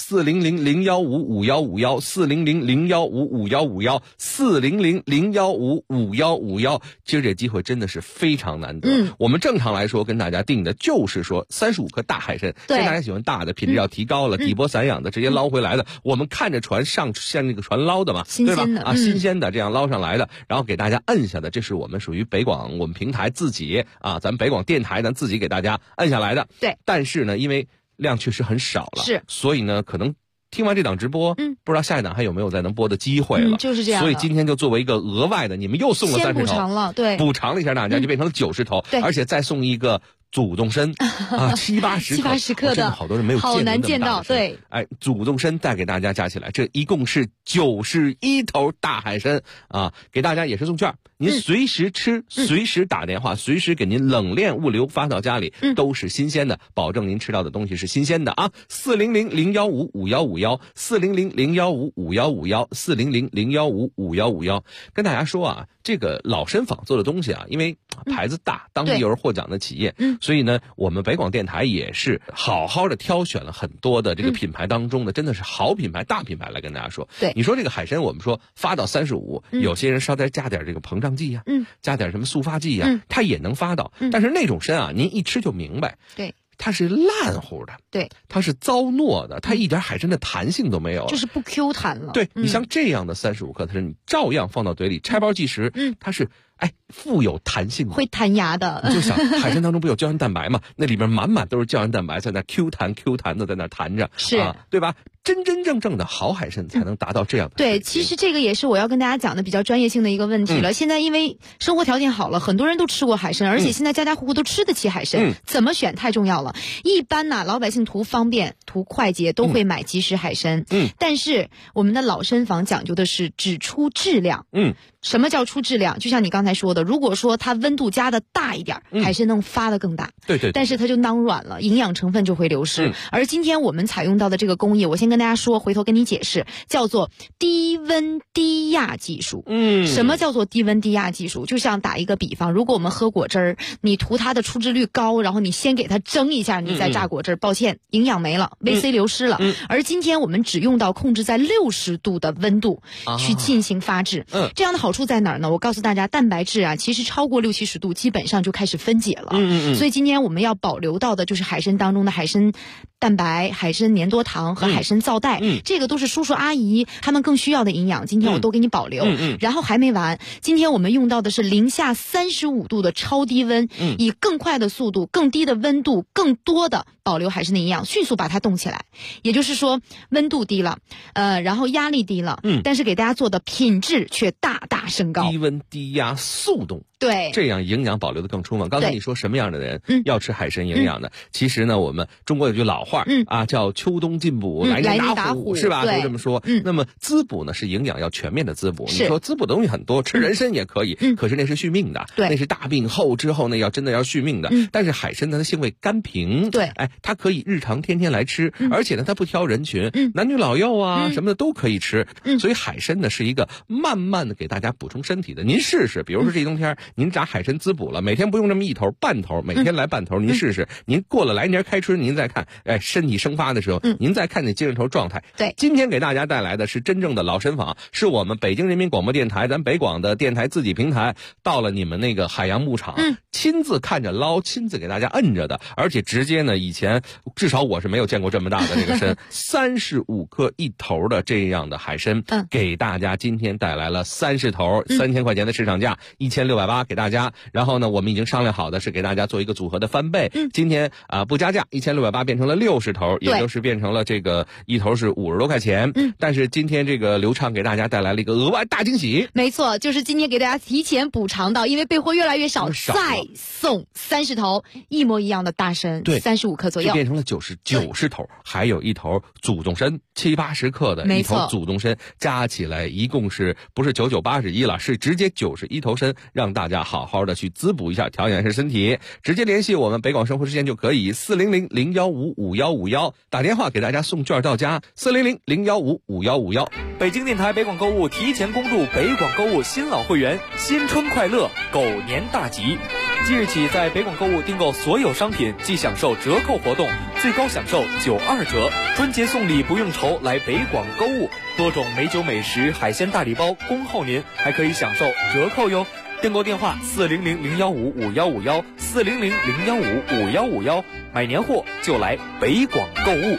[SPEAKER 9] 400-015-5151，400-015-5151，400-015-5151，今儿这机会真的是非常难得。我们正常来说跟大家定的就是说35克大海参，现在大家喜欢大的，品质要提高了，底波散养的，直接捞回来的，我们看着船上像那个船捞的嘛，对吧？新鲜的这样捞上来的，然后给大家摁下的，这是我们属于北广我们平台自己咱们北广电台呢自己给大家摁下来的。
[SPEAKER 17] 对，
[SPEAKER 9] 但是呢，因为量确实很少了，
[SPEAKER 17] 是，
[SPEAKER 9] 所以呢，可能听完这档直播，不知道下一档还有没有再能播的机会了。
[SPEAKER 17] 就是这样。
[SPEAKER 9] 所以今天就作为一个额外的，你们又送了30头，
[SPEAKER 17] 补偿了，对，
[SPEAKER 9] 补偿了一下大家，就变成了90头，而且再送一个祖宗参7-80克的，好多人没有见过
[SPEAKER 17] 好难见到，对，
[SPEAKER 9] 祖宗参再给大家加起来，这一共是91头大海参给大家也是送券，您随时吃，随时打电话，随时给您冷链物流发到家里，都是新鲜的，保证您吃到的东西是新鲜的啊！400-015-5151，400-015-5151，400-015-5151，跟大家说这个老参坊做的东西因为牌子大，当地又是获奖的企业，所以呢，我们北广电台也是好好的挑选了很多的这个品牌当中的，真的是好品牌、大品牌来跟大家说。
[SPEAKER 17] 对，
[SPEAKER 9] 你说这个海参，我们说发到35，有些人稍微加点这个膨胀剂加点什么速发剂它也能发到，但是那种参您一吃就明白，
[SPEAKER 17] 对，
[SPEAKER 9] 它是烂乎的，
[SPEAKER 17] 对，
[SPEAKER 9] 它是糟糯的，它一点海参的弹性都没有了，
[SPEAKER 17] 就是不 Q 弹了。
[SPEAKER 9] 对，你像这样的35克，它是你照样放到嘴里拆包计时，它是富有弹性的，
[SPEAKER 17] 会弹牙的。
[SPEAKER 9] 你就想海参当中不有胶原蛋白嘛？那里边满满都是胶原蛋白，在那 Q 弹的在那弹着，
[SPEAKER 17] 是
[SPEAKER 9] 对吧？真正的好海参才能达到这样的。
[SPEAKER 17] 对，其实这个也是我要跟大家讲的比较专业性的一个问题了。现在因为生活条件好了，很多人都吃过海参，而且现在家家户户都吃得起海参，怎么选太重要了。一般老百姓图方便、图快捷都会买即食海参，但是我们的老参坊讲究的是只出质量，什么叫出质量？就像你刚才说的，如果说它温度加的大一点，海参能发的更大，
[SPEAKER 9] 对，
[SPEAKER 17] 但是它就囊软了，营养成分就会流失。而今天我们采用到的这个工艺，我先跟大家说，回头跟你解释，叫做低温低压技术。什么叫做低温低压技术？就像打一个比方，如果我们喝果汁儿，你图它的出汁率高，然后你先给它蒸一下，你再榨果汁儿，抱歉，营养没了，VC 流失了。而今天我们只用到控制在60度的温度去进行发制，这样的好好处在哪儿呢？我告诉大家，蛋白质啊，其实超过60-70度基本上就开始分解了。所以今天我们要保留到的就是海参当中的海参蛋白、海参粘多糖和海参皂带，这个都是叔叔阿姨他们更需要的营养，今天我都给你保留。然后还没完，今天我们用到的是零下35度的超低温，以更快的速度、更低的温度、更多的保留海参的营养，迅速把它冻起来。也就是说，温度低了，然后压力低了，但是给大家做的品质却大大升高。
[SPEAKER 9] 低温低压速冻。
[SPEAKER 17] 对，
[SPEAKER 9] 这样营养保留的更充分。刚才你说什么样的人要吃海参营养呢？其实呢，我们中国有句老话叫秋冬进补，来年打虎，是吧？都这么说。那么滋补呢，是营养要全面的滋补。你说滋补的东西很多，吃人参也可以，可是那是续命的，那是大病后之后那真的要续命的。但是海参呢，它性味甘平，对，它可以日常天天来吃，而且呢，它不挑人群，男女老幼啊什么的都可以吃。所以海参呢是一个慢慢的给大家补充身体的。您试试，比如说这冬天您炸海参滋补了，每天不用这么一头半头，每天来半头，您试试。您过了来年开春，您再看，身体生发的时候，您再看那精神头状态。
[SPEAKER 17] 对，
[SPEAKER 9] 今天给大家带来的是真正的老参坊，是我们北京人民广播电台咱北广的电台自己平台，到了你们那个海洋牧场，亲自看着捞，亲自给大家摁着的，而且直接呢，以前至少我是没有见过这么大的这个参，35克一头的这样的海参，给大家今天带来了30头，3000块钱的市场价，1680给大家。然后呢，我们已经商量好的是给大家做一个组合的翻倍。今天不加价，1680变成了60头，也就是变成了这个一头是50多块钱。但是今天这个刘畅给大家带来了一个额外大惊喜。
[SPEAKER 17] 没错，就是今天给大家提前补偿到，因为备货越来越少，再送30头一模一样的大参，对，35克左右，
[SPEAKER 9] 变成了90头，还有一头祖宗参70-80克的一头祖宗参，加起来一共是不是9981了，是直接91头参，让大家好好的去滋补一下，调养一下身体。直接联系我们北广生活时间就可以，400-015-5151，打电话给大家送券到家，400-015-5151。
[SPEAKER 10] 北京电台北广购物提前恭祝北广购物新老会员新春快乐，狗年大吉！即日起，在北广购物订购所有商品即享受折扣活动，最高享受92折，春节送礼不用愁，来北广购物，多种美酒美食、海鲜大礼包恭候您，还可以享受折扣哟。订购电话400-015-5151，400-015-5151，买年货就来北广购物。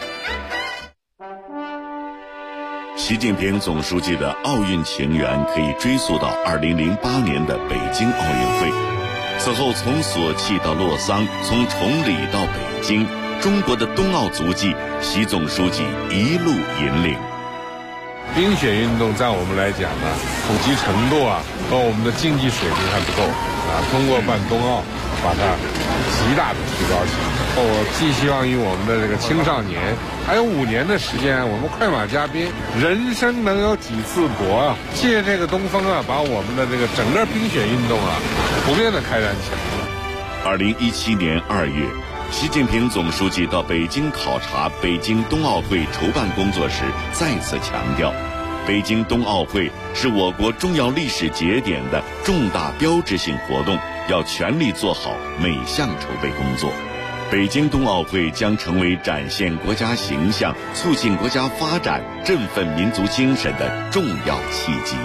[SPEAKER 16] 习近平总书记的奥运情缘可以追溯到2008年的北京奥运会，此后从索契到洛桑，从崇礼到北京，中国的冬奥足迹，习总书记一路引领。
[SPEAKER 18] 冰雪运动在我们来讲呢，普及程度和我们的竞技水平还不够通过办冬奥，把它极大的提高起来。我寄希望于我们的这个青少年，还有5年的时间，我们快马加鞭，人生能有几次搏借这个东风把我们的这个整个冰雪运动普遍的开展起来。
[SPEAKER 16] 2017年2月。习近平总书记到北京考察北京冬奥会筹办工作时，再次强调，北京冬奥会是我国重要历史节点的重大标志性活动，要全力做好每项筹备工作。北京冬奥会将成为展现国家形象、促进国家发展、振奋民族精神的重要契机。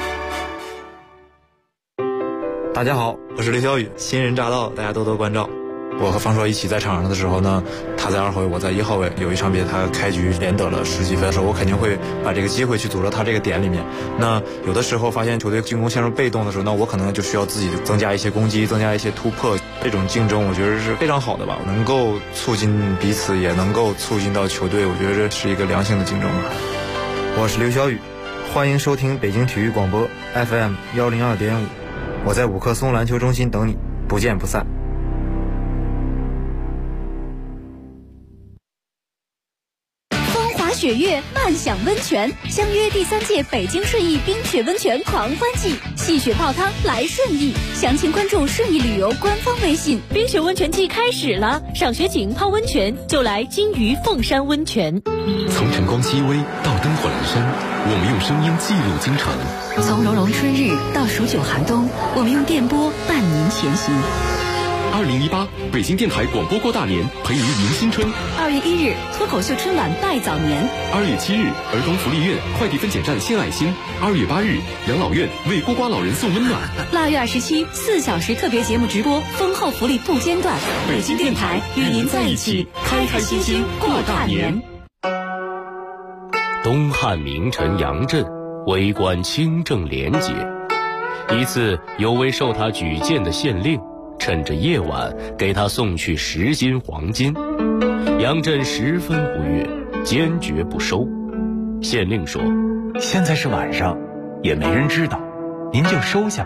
[SPEAKER 19] 大家好，我是刘晓宇，新人乍到，大家多多关照。我和方硕一起在场上的时候呢，他在2号位，我在1号位。有一场比赛，他开局连得了10几分的时候，我肯定会把这个机会去组织他这个点里面。那有的时候发现球队进攻陷入被动的时候，那我可能就需要自己增加一些攻击，增加一些突破。这种竞争，我觉得是非常好的吧，能够促进彼此，也能够促进到球队。我觉得这是一个良性的竞争吧。我是刘晓宇，欢迎收听北京体育广播 FM 102.5，我在5棵松篮球中心等你，不见不散。
[SPEAKER 7] 雪月漫享温泉，相约第3届北京顺义冰雪温泉狂欢季，戏雪泡汤来顺义，详情关注顺义旅游官方微信。
[SPEAKER 20] 冰雪温泉季开始了，赏雪景泡温泉就来金鱼凤山温泉。
[SPEAKER 21] 从晨光熹微到灯火阑珊，我们用声音记录京城；
[SPEAKER 20] 从融融春日到数9寒冬，我们用电波伴您前行。
[SPEAKER 21] 2018北京电台广播过大年，陪您迎新春。
[SPEAKER 20] 2月1日，脱口秀春晚拜早年。
[SPEAKER 21] 2月7日，儿童福利院快递分拣站献爱心。2月8日，养老院为孤寡老人送温暖。
[SPEAKER 20] 腊月27，4小时特别节目直播，丰厚福利不间断。北京电台与您在一起，开开心心过大年。
[SPEAKER 2] 东汉名臣杨震为官清正廉洁，一次有位受他举荐的县令趁着夜晚给他送去10斤黄金，杨震十分不悦，坚决不收。县令说：“
[SPEAKER 22] 现在是晚上，也没人知道，您就收下。”